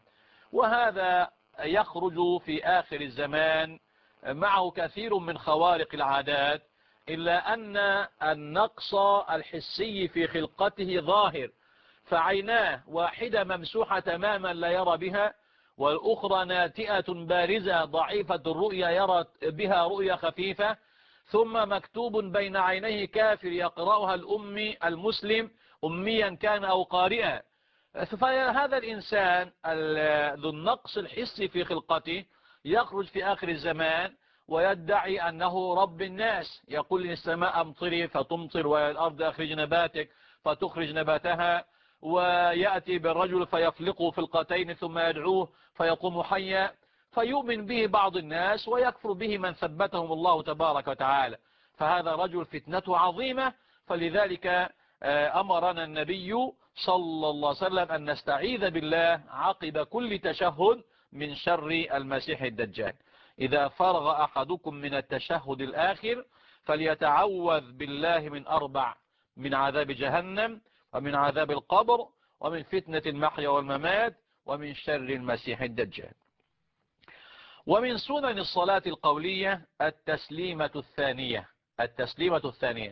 وهذا يخرج في آخر الزمان معه كثير من خوارق العادات، إلا أن النقص الحسي في خلقته ظاهر، فعيناه واحدة ممسوحة تماما لا يرى بها، والأخرى ناتئة بارزة ضعيفة الرؤية يرى بها رؤية خفيفة، ثم مكتوب بين عينيه كافر يقرأها الأمي المسلم أميا كان أو قارئا. فهذا الإنسان ذو النقص الحسي في خلقته يخرج في آخر الزمان ويدعي أنه رب الناس، يقول للسماء أمطري فتمطر والأرض أخرج نباتك فتخرج نباتها، ويأتي بالرجل فيفلقه فلقتين ثم يدعوه فيقوم حيا، فيؤمن به بعض الناس ويكفر به من ثبتهم الله تبارك وتعالى. فهذا رجل فتنته عظيمة، فلذلك أمرنا النبي صلى الله عليه وسلم أن نستعيذ بالله عقب كل تشهد من شر المسيح الدجال. إذا فرغ أحدكم من التشهد الآخر فليتعوذ بالله من 4: من عذاب جهنم، ومن عذاب القبر، ومن فتنة المحيا والممات، ومن شر المسيح الدجال. ومن سنن الصلاة القولية التسليمة الثانية. التسليمة الثانية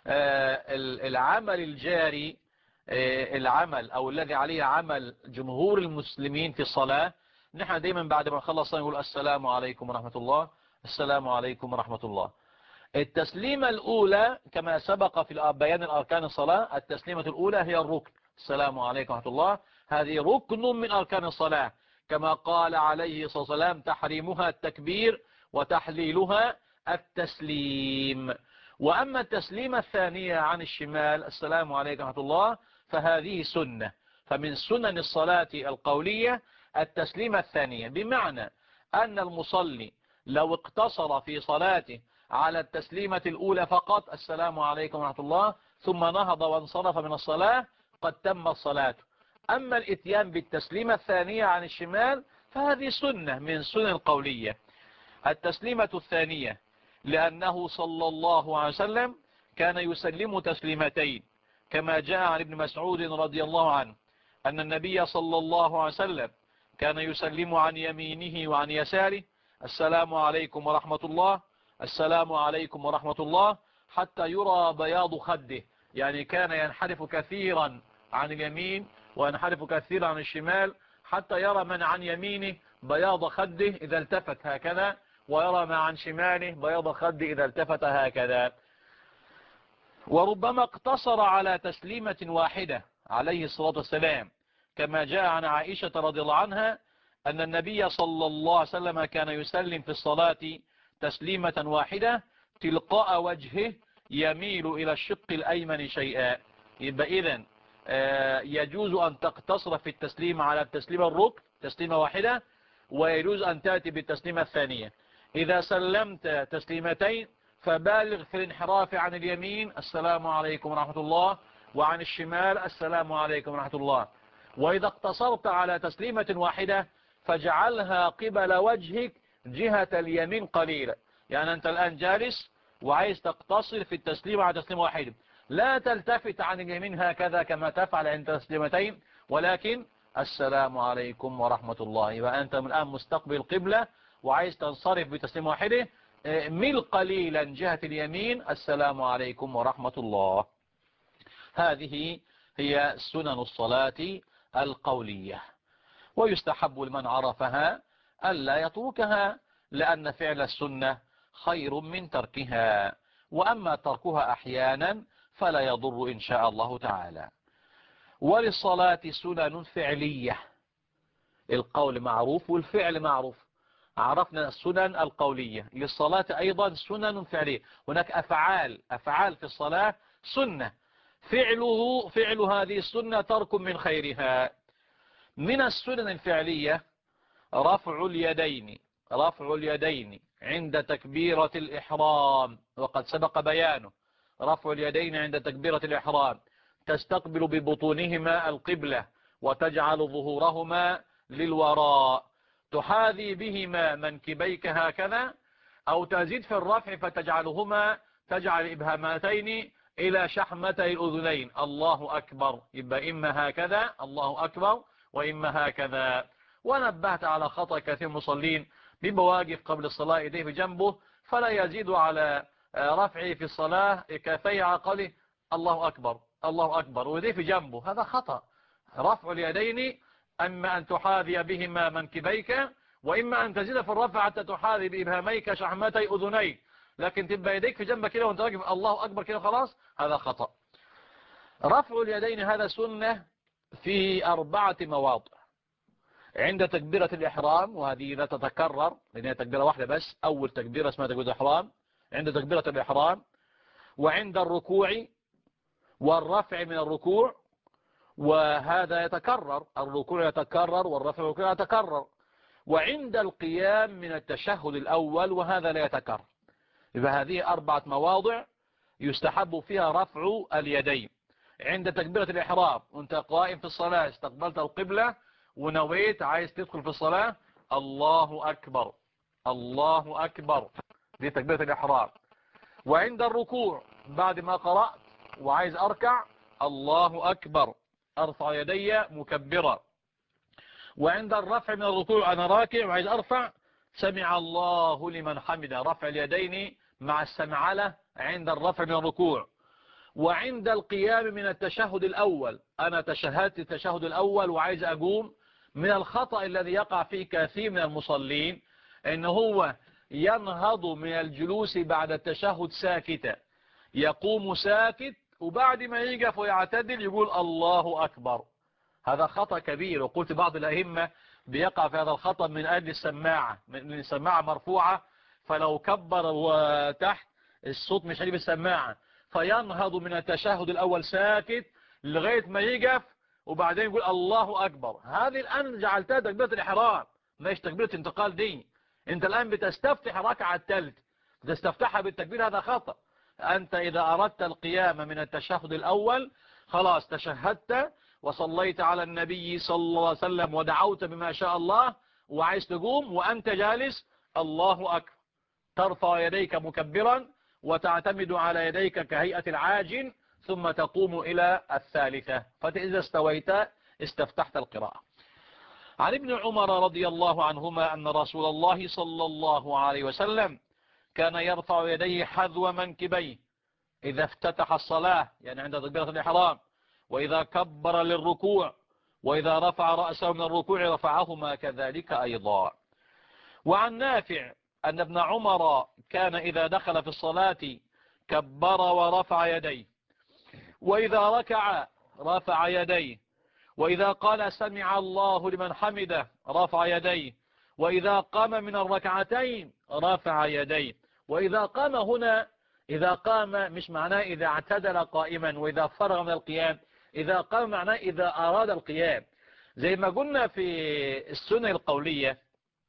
العمل الجاري، العمل أو الذي عليه عمل جمهور المسلمين في الصلاة. نحن دايما بعد ما نخلص نقول السلام عليكم ورحمة الله، السلام عليكم ورحمة الله. التسليمة الأولى كما سبق في بيان الأركان الصلاة، التسليمة الأولى هي الركن، السلام عليكم ورحمة الله، هذه ركن من أركان الصلاة، كما قال عليه الصلاة والسلام تحريمها التكبير وتحليلها التسليم. وأما التسليمة الثانية عن الشمال السلام عليكم ورحمة الله فهذه سنة. فمن سنن الصلاة القولية التسليمة الثانية، بمعنى أن المصلي لو اقتصر في صلاته على التسليمة الأولى فقط السلام عليكم ورحمة الله ثم نهض وانصرف من الصلاة قد تم الصلاة. أما الاتيان بالتسليمة الثانية عن الشمال فهذه سنة من سنن القولية. التسليمة الثانية لأنه صلى الله عليه وسلم كان يسلم تسليمتين، كما جاء عن ابن مسعود رضي الله عنه أن النبي صلى الله عليه وسلم كان يسلم عن يمينه وعن يساره السلام عليكم ورحمة الله، السلام عليكم ورحمة الله، حتى يرى بياض خده، يعني كان ينحرف كثيرا عن اليمين وينحرف كثيرا عن الشمال، حتى يرى من عن يمينه بياض خده إذا التفت هكذا، ويرى ما عن شماله بياض خده إذا التفت هكذا. وربما اقتصر على تسليمة واحدة عليه الصلاة والسلام، كما جاء عن عائشة رضي الله عنها أن النبي صلى الله عليه وسلم كان يسلم في الصلاة تسليمة واحدة تلقاء وجهه يميل إلى الشق الأيمن شيئا. يبقى إذن يجوز أن تقتصر في التسليم على التسليمة الركن تسليمة واحدة، ويجوز أن تأتي بالتسليمة الثانية. إذا سلمت تسليمتين فبالغ في الانحراف عن اليمين السلام عليكم ورحمة الله، وعن الشمال السلام عليكم ورحمة الله. وإذا اقتصرت على تسليمة واحدة فاجعلها قبل وجهك جهة اليمين قليلا، يعني أنت الآن جالس وعايز تقتصر في التسليم على تسليم واحد، لا تلتفت عن اليمين هكذا كما تفعل عند تسليمتين، ولكن السلام عليكم ورحمة الله. يبقى أنت من الآن مستقبل قبلة وعايز تنصرف بتسليم واحدة، مل قليلا جهة اليمين السلام عليكم ورحمة الله. هذه هي سنن الصلاة القولية، ويستحب لمن عرفها ألا يتركها، لأن فعل السنة خير من تركها، وأما تركها أحيانا فلا يضر إن شاء الله تعالى. وللصلاة سنن فعلية، القول معروف والفعل معروف، عرفنا السنن القولية. للصلاة أيضا سنن فعلية، هناك أفعال في الصلاة سنة، فعل هذه السنة ترك من خيرها. من السنن الفعلية رفع اليدين عند تكبيرة الإحرام، وقد سبق بيانه. رفع اليدين عند تكبيرة الإحرام، تستقبل ببطونهما القبلة وتجعل ظهورهما للوراء، تحاذي بهما منكبيك هكذا، أو تزيد في الرفع تجعل إبهامتين إلى شحمتي الأذنين. الله أكبر، يبقى إما هكذا الله أكبر وإما هكذا. ونبهت على خطأ كثير المصلين، بيبقى واقف قبل الصلاة يديه في جنبه، فلا يزيد على رفعه في الصلاة كفي عقله الله أكبر الله أكبر ويديه في جنبه، هذا خطأ. رفع اليدين أما أن تحاذي بهما منكبيك، وإما أن تزيد في الرفع حتى تحاذي بإبهاميك شحمتي أذنيك، لكن تبقى يديك في جنبك كده وانت واقف الله أكبر كده خلاص، هذا خطأ. رفع اليدين هذا سنة في 4 مواضع: عند تكبيرة الإحرام، وهذه لا تتكرر لأنها تكبيرة واحدة بس، أول تكبيرة اسمها تكبيرة الإحرام، عند تكبيرة الإحرام، وعند الركوع والرفع من الركوع، وهذا يتكرر، الركوع يتكرر والرفع يتكرر، وعند القيام من التشهد الأول، وهذا لا يتكرر. يبقى هذه 4 مواضع يستحب فيها رفع اليدين: عند تكبيرة الإحرام وانت قائم في الصلاة استقبلت القبلة ونويت عايز تدخل في الصلاة، الله أكبر الله أكبر، دي تكبيرة الإحرام. وعند الركوع بعد ما قرأت وعايز أركع، الله أكبر، أرفع يدي مكبرا. وعند الرفع من الركوع أنا راكع وعايز أرفع، سمع الله لمن حمده، رفع اليدين مع السمعلة عند الرفع من الركوع. وعند القيام من التشهد الأول، أنا تشهدت التشهد الأول وعايز أقوم، من الخطأ الذي يقع فيه كثير من المصلين إن هو ينهض من الجلوس بعد التشهد ساكتا، يقوم ساكت وبعد ما يقف ويعتدل يقول الله أكبر. هذا خطأ كبير، وقلت بعض الأئمة بيقع في هذا الخطأ من أجل السماعة، من السماعة مرفوعة، فلو كبر وتحت الصوت مش هيجيب السماعة، فينهض من التشهد الأول ساكت لغاية ما يقف وبعدين يقول الله أكبر. هذه الآن جعلتها تكبيرة الإحرام، مش تكبيرة انتقال دي. انت الآن بتستفتح ركعة الثالث، بتستفتحها بالتكبير، هذا خطأ. أنت إذا أردت القيام من التشهد الأول خلاص تشهدت وصليت على النبي صلى الله عليه وسلم ودعوت بما شاء الله، وعايز تقوم وأنت جالس، الله أكبر، ترفع يديك مكبرا وتعتمد على يديك كهيئة العاجن، ثم تقوم إلى الثالثة، فإذا استويت استفتحت القراءة. عن ابن عمر رضي الله عنهما أن رسول الله صلى الله عليه وسلم كان يرفع يديه حذو منكبيه إذا افتتح الصلاة، يعني عند تكبيرة الإحرام، وإذا كبر للركوع، وإذا رفع رأسه من الركوع رفعهما كذلك أيضا. وعن نافع أن ابن عمر كان إذا دخل في الصلاة كبر ورفع يديه، وإذا ركع رفع يديه، وإذا قال سمع الله لمن حمده رفع يديه، وإذا قام من الركعتين رفع يديه. وإذا قام هنا، إذا قام مش معناه إذا اعتدل قائما وإذا فرغ من القيام، إذا قام معناه إذا أراد القيام. زي ما قلنا في السنة القولية،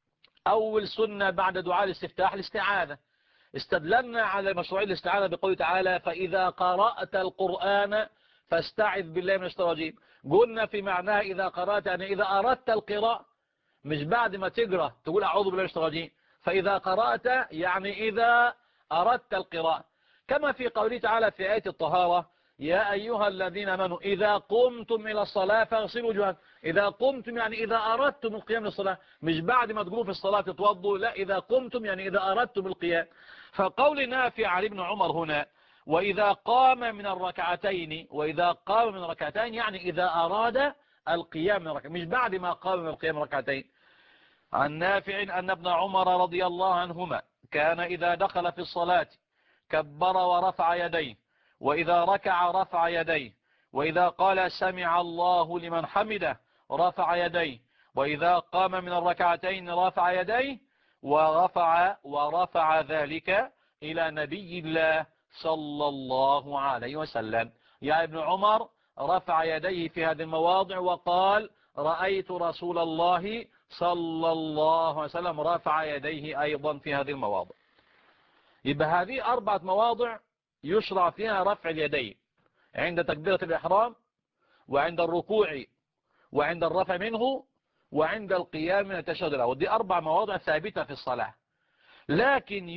أول سنة بعد دعاء الاستفتاح الاستعاذة، استدللنا على مشروعية الاستعاذة بقوله تعالى فإذا قرأت القرآن فاستعذ بالله من الشيطان الرجيم. قلنا في معناه إذا قرأت يعني إذا أردت القراءة، مش بعد ما تقرأ تقول أعوذ بالله من الشيطان الرجيم، فإذا قرأت يعني إذا أردت القراءة. كما في قوله تعالى في آية الطهارة يا أيها الذين آمنوا إذا قمتم إلى الصلاة فاغسلوا وجوهكم. إذا قمتم يعني إذا أردتم القيام للصلاة، مش بعد ما تقوموا في الصلاة تتوضوا، لا، إذا قمتم يعني إذا أردتم القيام. فقول نافع عن ابن عمر هنا وإذا قام من الركعتين، وإذا قام من الركعتين يعني إذا أراد القيام من الركعتين، مش بعد ما قام من القيام من الركعتين. عن نافع أن ابن عمر رضي الله عنهما كان إذا دخل في الصلاة كبر ورفع يديه، وإذا ركع رفع يديه، وإذا قال سمع الله لمن حمده رفع يديه، وإذا قام من الركعتين رفع يديه، ورفع ذلك إلى نبي الله صلى الله عليه وسلم. يا ابن عمر رفع يديه في هذه المواضع وقال رأيت رسول الله صلى الله عليه وسلم رفع يديه أيضا في هذه المواضع. يبقى هذه 4 مواضع يشرع فيها رفع اليدين: عند تكبيرة الإحرام، وعند الركوع، وعند الرفع منه، وعند القيام من التشهد الأول. دي 4 مواضع ثابتة في الصلاة. لكن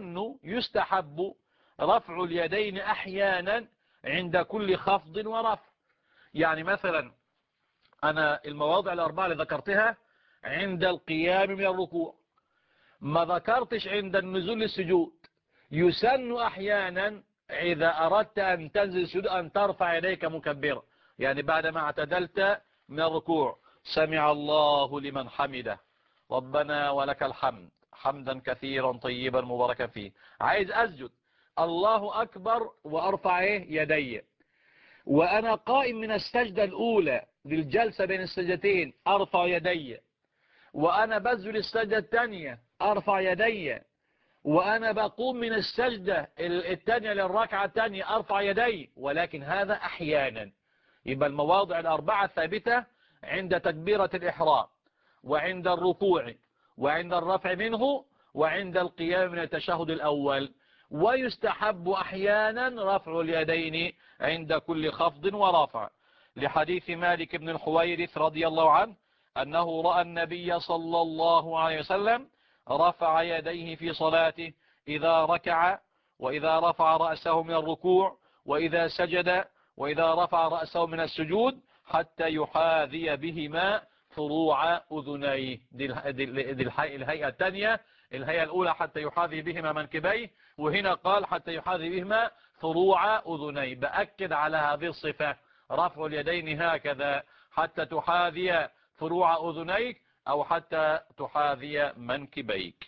يستحب رفع اليدين أحيانا عند كل خفض ورفع. يعني مثلا أنا المواضع ال4 اللي ذكرتها عند القيام من الركوع، ما ذكرتش عند النزول للسجود. يسن أحيانا إذا أردت أن تنزل السجود أن ترفع يديك مكبرا، يعني بعدما اعتدلت من الركوع سمع الله لمن حمده ربنا ولك الحمد حمدا كثيرا طيبا مباركا فيه، عايز أسجد الله أكبر وأرفع يدي، وأنا قائم من السجدة الأولى للجلسة بين السجدتين أرفع يدي، وأنا بنزل السجدة الثانية أرفع يدي، وأنا بقوم من السجدة الثانية للركعة الثانية أرفع يدي. ولكن هذا أحيانا. يبقى المواضع ال4 ثابتة عند تكبيرة الإحرام، وعند الركوع، وعند الرفع منه، وعند القيام من التشهد الأول. ويستحب أحيانا رفع اليدين عند كل خفض ورفع، لحديث مالك بن الحويرث رضي الله عنه أنه رأى النبي صلى الله عليه وسلم رفع يديه في صلاته إذا ركع، وإذا رفع رأسه من الركوع، وإذا سجد، وإذا رفع رأسه من السجود، حتى يحاذي بهما فروع أذنيه. دي الهيئة الثانية. الهيئة الأولى حتى يحاذي بهما منكبيه، وهنا قال حتى يحاذي بهما فروع أذنيه. بأكد على هذه الصفة، رفع اليدين هكذا حتى تحاذي فروع أذنيك أو حتى تحاذي منكبيك.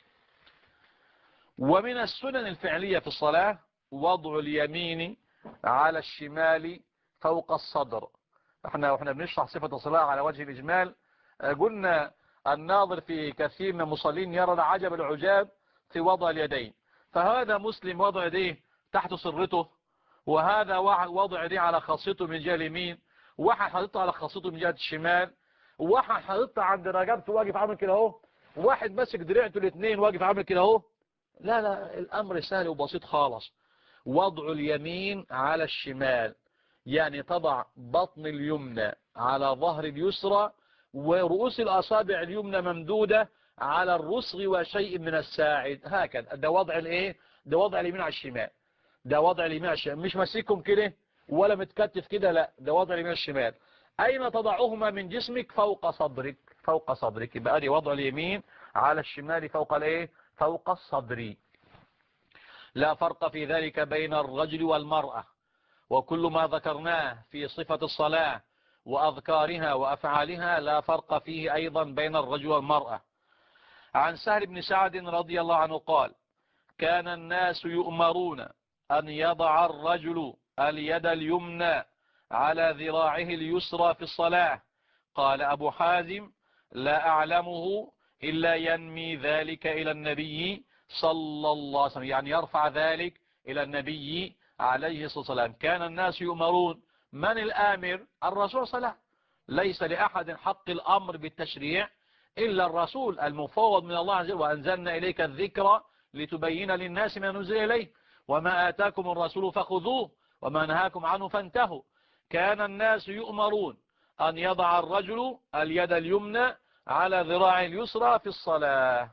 ومن السنن الفعلية في الصلاة وضع اليمين على الشمال فوق الصدر. احنا بنشرح صفة الصلاة على وجه الإجمال قلنا الناظر في كثير من المصلين يرى العجب العجاب في وضع اليدين. فهذا مسلم وضع يديه تحت سرته، وهذا وضع يديه على خاصيته من جهة اليمين، واحد حاططها على خاصيته من جهة الشمال، واحد حاططها عند رقبته واقف عامل كده اهو، واحد ماسك درعته الاثنين واقف عامل كده اهو. لا الامر سهل وبسيط خالص. وضع اليمين على الشمال يعني تضع بطن اليمنى على ظهر اليسرى، ورؤوس الأصابع اليمنى ممدودة على الرسغ وشيء من الساعد، هكذا. ده وضع الايه؟ ده وضع اليمين على الشمال. ده وضع اليمين على الشمال، مش ماسكهم كده ولا متكتف كده، لا، ده وضع اليمين على الشمال. أين تضعهما من جسمك؟ فوق صدرك. فوق صدرك. يبقى دي وضع اليمين على الشمال فوق الايه؟ فوق الصدر. لا فرق في ذلك بين الرجل والمرأة، وكل ما ذكرناه في صفة الصلاة وأذكارها وأفعالها لا فرق فيه أيضا بين الرجل والمرأة. عن سهل بن سعد رضي الله عنه قال: كان الناس يؤمرون أن يضع الرجل اليد اليمنى على ذراعه اليسرى في الصلاة. قال أبو حازم: لا أعلمه إلا ينمي ذلك إلى النبي صلى الله عليه وسلم، يعني يرفع ذلك إلى النبي عليه الصلاة والسلام. كان الناس يؤمرون. من الآمر؟ الرسول صلى الله عليه وسلم. ليس لأحد حق الأمر بالتشريع إلا الرسول المفوض من الله عز وجل. وأنزلنا إليك الذكر لتبين للناس ما نزل إليه، وما آتاكم الرسول فخذوه وما نهاكم عنه فانتهوا. كان الناس يؤمرون أن يضع الرجل اليد اليمنى على ذراع اليسرى في الصلاة.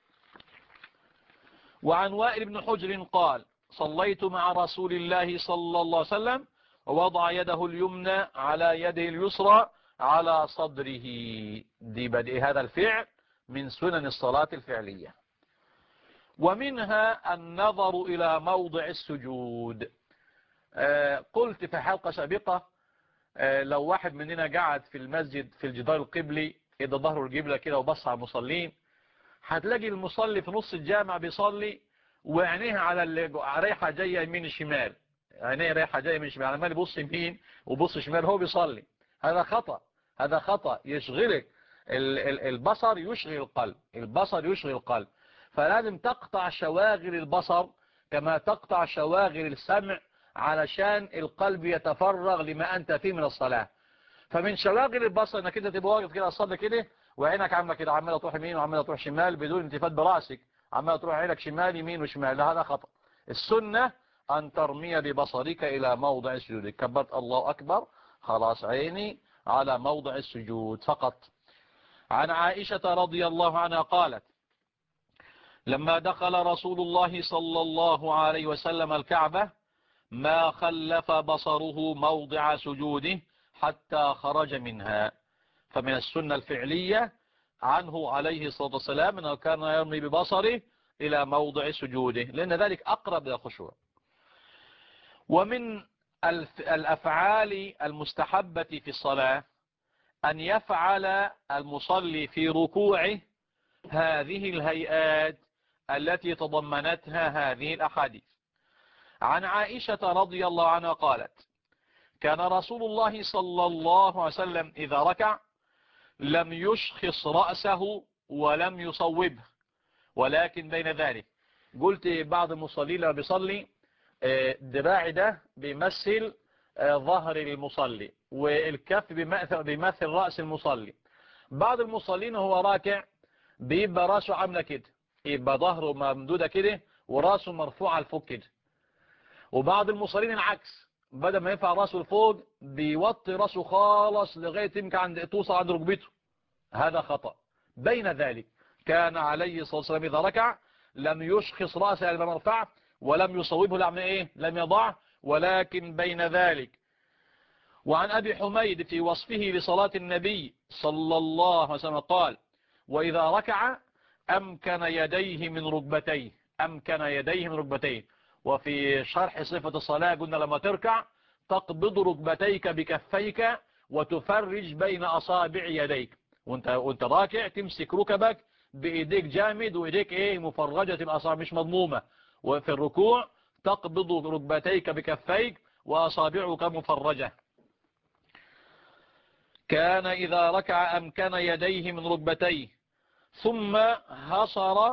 وعن وائل بن حجر قال: صليت مع رسول الله صلى الله عليه وسلم ووضع يده اليمنى على يده اليسرى على صدره. دي بدء هذا الفعل من سنن الصلاة الفعلية. ومنها النظر إلى موضع السجود. قلت في حلقة سابقة لو واحد مننا قاعد في المسجد في الجدار القبلي إذا ظهره القبلة كده وبص على المصلين، هتلاقي المصلي في نص الجامع بيصلي وعينيه على رايحة جاية يمين الشمال، عينيه رايحة جاية من شمال، عمال يبص يمين وبص شمال، هو بيصلي. هذا خطأ، هذا خطأ يشغلك. البصر يشغل القلب، البصر يشغل القلب. فلازم تقطع شواغل البصر كما تقطع شواغل السمع علشان القلب يتفرغ لما أنت فيه من الصلاة. فمن شواغل البصر انك انت تبقى واقف كده الصلاة كده وعينك عامله كده، عماله تروح يمين وعماله تروح شمال بدون التفات براسك، عماله تروح عينك شمال يمين وشمال، لا هذا خطأ. السنة أن ترمي ببصرك إلى موضع السجود. كبرت الله أكبر، خلاص عيني على موضع السجود فقط. عن عائشة رضي الله عنها قالت: لما دخل رسول الله صلى الله عليه وسلم الكعبة ما خلف بصره موضع سجوده حتى خرج منها. فمن السنة الفعلية عنه عليه الصلاة والسلام أنه كان يرمي ببصره إلى موضع سجوده، لأن ذلك أقرب إلى الخشوع. ومن الأفعال المستحبة في الصلاة أن يفعل المصلي في ركوعه هذه الهيئات التي تضمنتها هذه الأحاديث. عن عائشة رضي الله عنها قالت: كان رسول الله صلى الله عليه وسلم إذا ركع لم يشخص رأسه ولم يصوبه، ولكن بين ذلك. قلت بعض المصلين لما بيصلي الدراع ده بيمثل ظهر المصلي، والكف بيمثل رأس المصلي. بعض المصلين هو راكع بيبقى راسه عامله كده، يبقى ظهره ممدودة كده وراسه مرفوع لفوق كده. وبعض المصلين العكس، بدل ما ينفع راسه لفوق بيوطي راسه خالص لغاية يمكن توصل عند ركبته. هذا خطأ. بين ذلك كان عليه الصلاة والسلام إذا ركع لم يشخص رأسه لما مرفع ولم يصوبه لم يضع، ولكن بين ذلك. وعن أبي حميد في وصفه لصلاة النبي صلى الله عليه وسلم قال: وإذا ركع أمكن يديه من ركبتيه، أمكن يديه من ركبتيه. وفي شرح صفة الصلاة قلنا لما تركع تقبض ركبتيك بكفيك وتفرج بين أصابع يديك، وانت راكع تمسك ركبك بإيديك جامد، وإيديك مفرجة الأصابع مش مضمومة. وفي الركوع تقبض ركبتيك بكفيك وأصابعك مفرجة. كان إذا ركع أمكن يديه من ركبتيه ثم هصر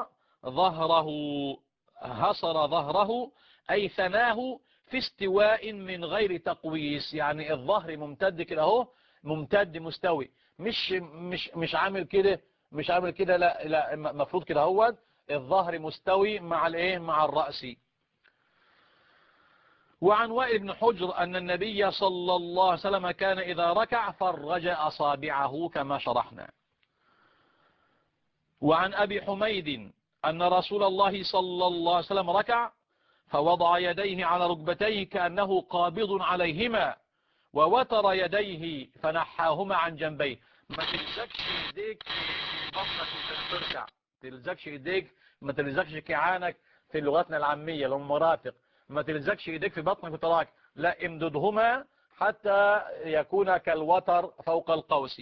ظهره أي ثناه في استواء من غير تقويس، يعني الظهر ممتد كده اهو، ممتد مستوي، مش عامل كده، مش عامل كده، لا مفروض كده هو الظهر مستوي مع الرأس. وعن وائل بن حجر أن النبي صلى الله عليه وسلم كان إذا ركع فرج أصابعه كما شرحنا. وعن أبي حميد أن رسول الله صلى الله عليه وسلم ركع فوضع يديه على ركبتيه كأنه قابض عليهما، ووتر يديه فنحاهما عن جنبيه. ما تلزقش يديك في بطنك وانت تركع، تلزقش يديك، ما تلزقش كعانك في لغتنا العامية للمرافق، ما تلزقش يديك في بطنك وانت راكع، لا امددهما حتى يكون كالوتر فوق القوس.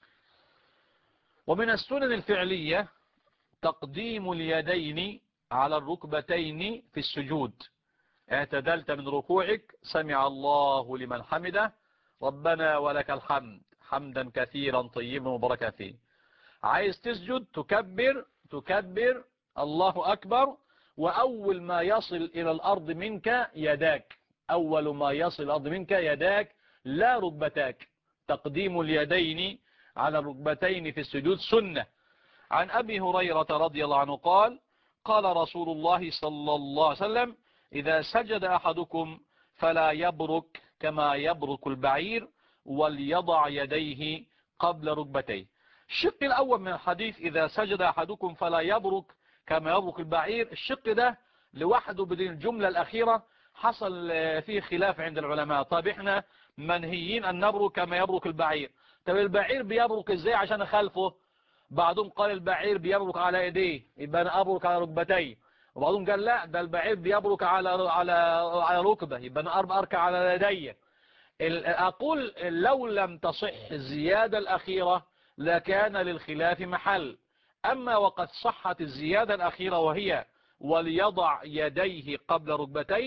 ومن السنن الفعلية تقديم اليدين على الركبتين في السجود. اعتدلت من ركوعك سمع الله لمن حمده ربنا ولك الحمد حمدا كثيرا طيبا مباركا فيه. عايز تسجد تكبر الله أكبر، وأول ما يصل إلى الأرض منك يداك، أول ما يصل الأرض منك يداك لا ركبتاك. تقديم اليدين على الركبتين في السجود سنة. عن أبي هريرة رضي الله عنه قال: قال رسول الله صلى الله عليه وسلم: إذا سجد أحدكم فلا يبرك كما يبرك البعير وليضع يديه قبل ركبتيه. الشق الأول من الحديث إذا سجد أحدكم فلا يبرك كما يبرك البعير، الشق ده لوحده بدون الجملة الأخيرة حصل فيه خلاف عند العلماء. طيب احنا منهيين أن نبرك كما يبرك البعير، طب البعير بيبرك ازاي عشان أخالفه؟ بعضهم قال البعير بيبرك على ايديه يبقى انا ابرك على ركبتيه، وبعضهم قال لا ده البعير بيبرك على ركبه يبقى انا اركع على يديه. اقول لو لم تصح الزيادة الاخيرة لكان للخلاف محل، اما وقد صحت الزيادة الاخيرة وهي وليضع يديه قبل ركبتيه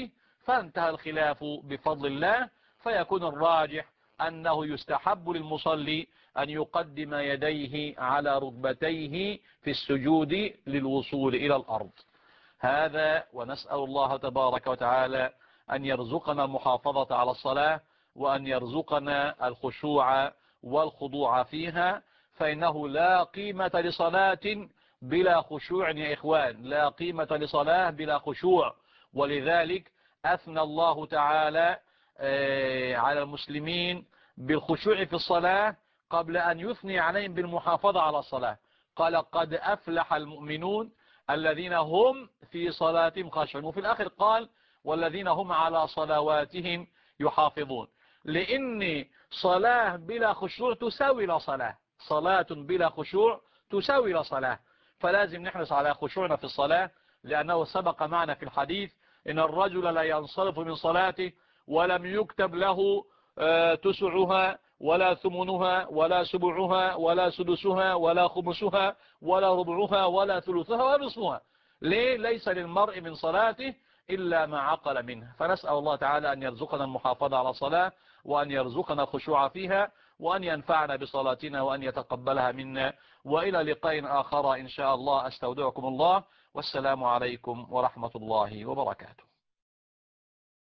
فانتهى الخلاف بفضل الله، فيكون الراجح أنه يستحب للمصلي أن يقدم يديه على ركبتيه في السجود للوصول إلى الأرض. هذا، ونسأل الله تبارك وتعالى أن يرزقنا المحافظة على الصلاة، وأن يرزقنا الخشوع والخضوع فيها، فإنه لا قيمة لصلاة بلا خشوع يا إخوان، لا قيمة لصلاة بلا خشوع. ولذلك أثنى الله تعالى على المسلمين بالخشوع في الصلاة قبل أن يثني عليهم بالمحافظة على الصلاة. قال قد أفلح المؤمنون الذين هم في صلاتهم خاشعون، وفي الآخر قال والذين هم على صلواتهم يحافظون. لأن صلاة بلا خشوع تساوي لا صلاة، صلاة بلا خشوع تساوي لا صلاة. فلازم نحرص على خشوعنا في الصلاة، لأنه سبق معنا في الحديث إن الرجل لا ينصرف من صلاته ولم يكتب له تسعها ولا ثمنها ولا سبعها ولا سدسها ولا خمسها ولا ربعها ولا ثلثها ولا نصفها. ليه؟ ليس للمرء من صلاته إلا ما عقل منها. فنسأل الله تعالى أن يرزقنا المحافظة على الصلاة، وأن يرزقنا الخشوع فيها، وأن ينفعنا بصلاتنا، وأن يتقبلها منا. وإلى لقاء آخر إن شاء الله، أستودعكم الله، والسلام عليكم ورحمة الله وبركاته.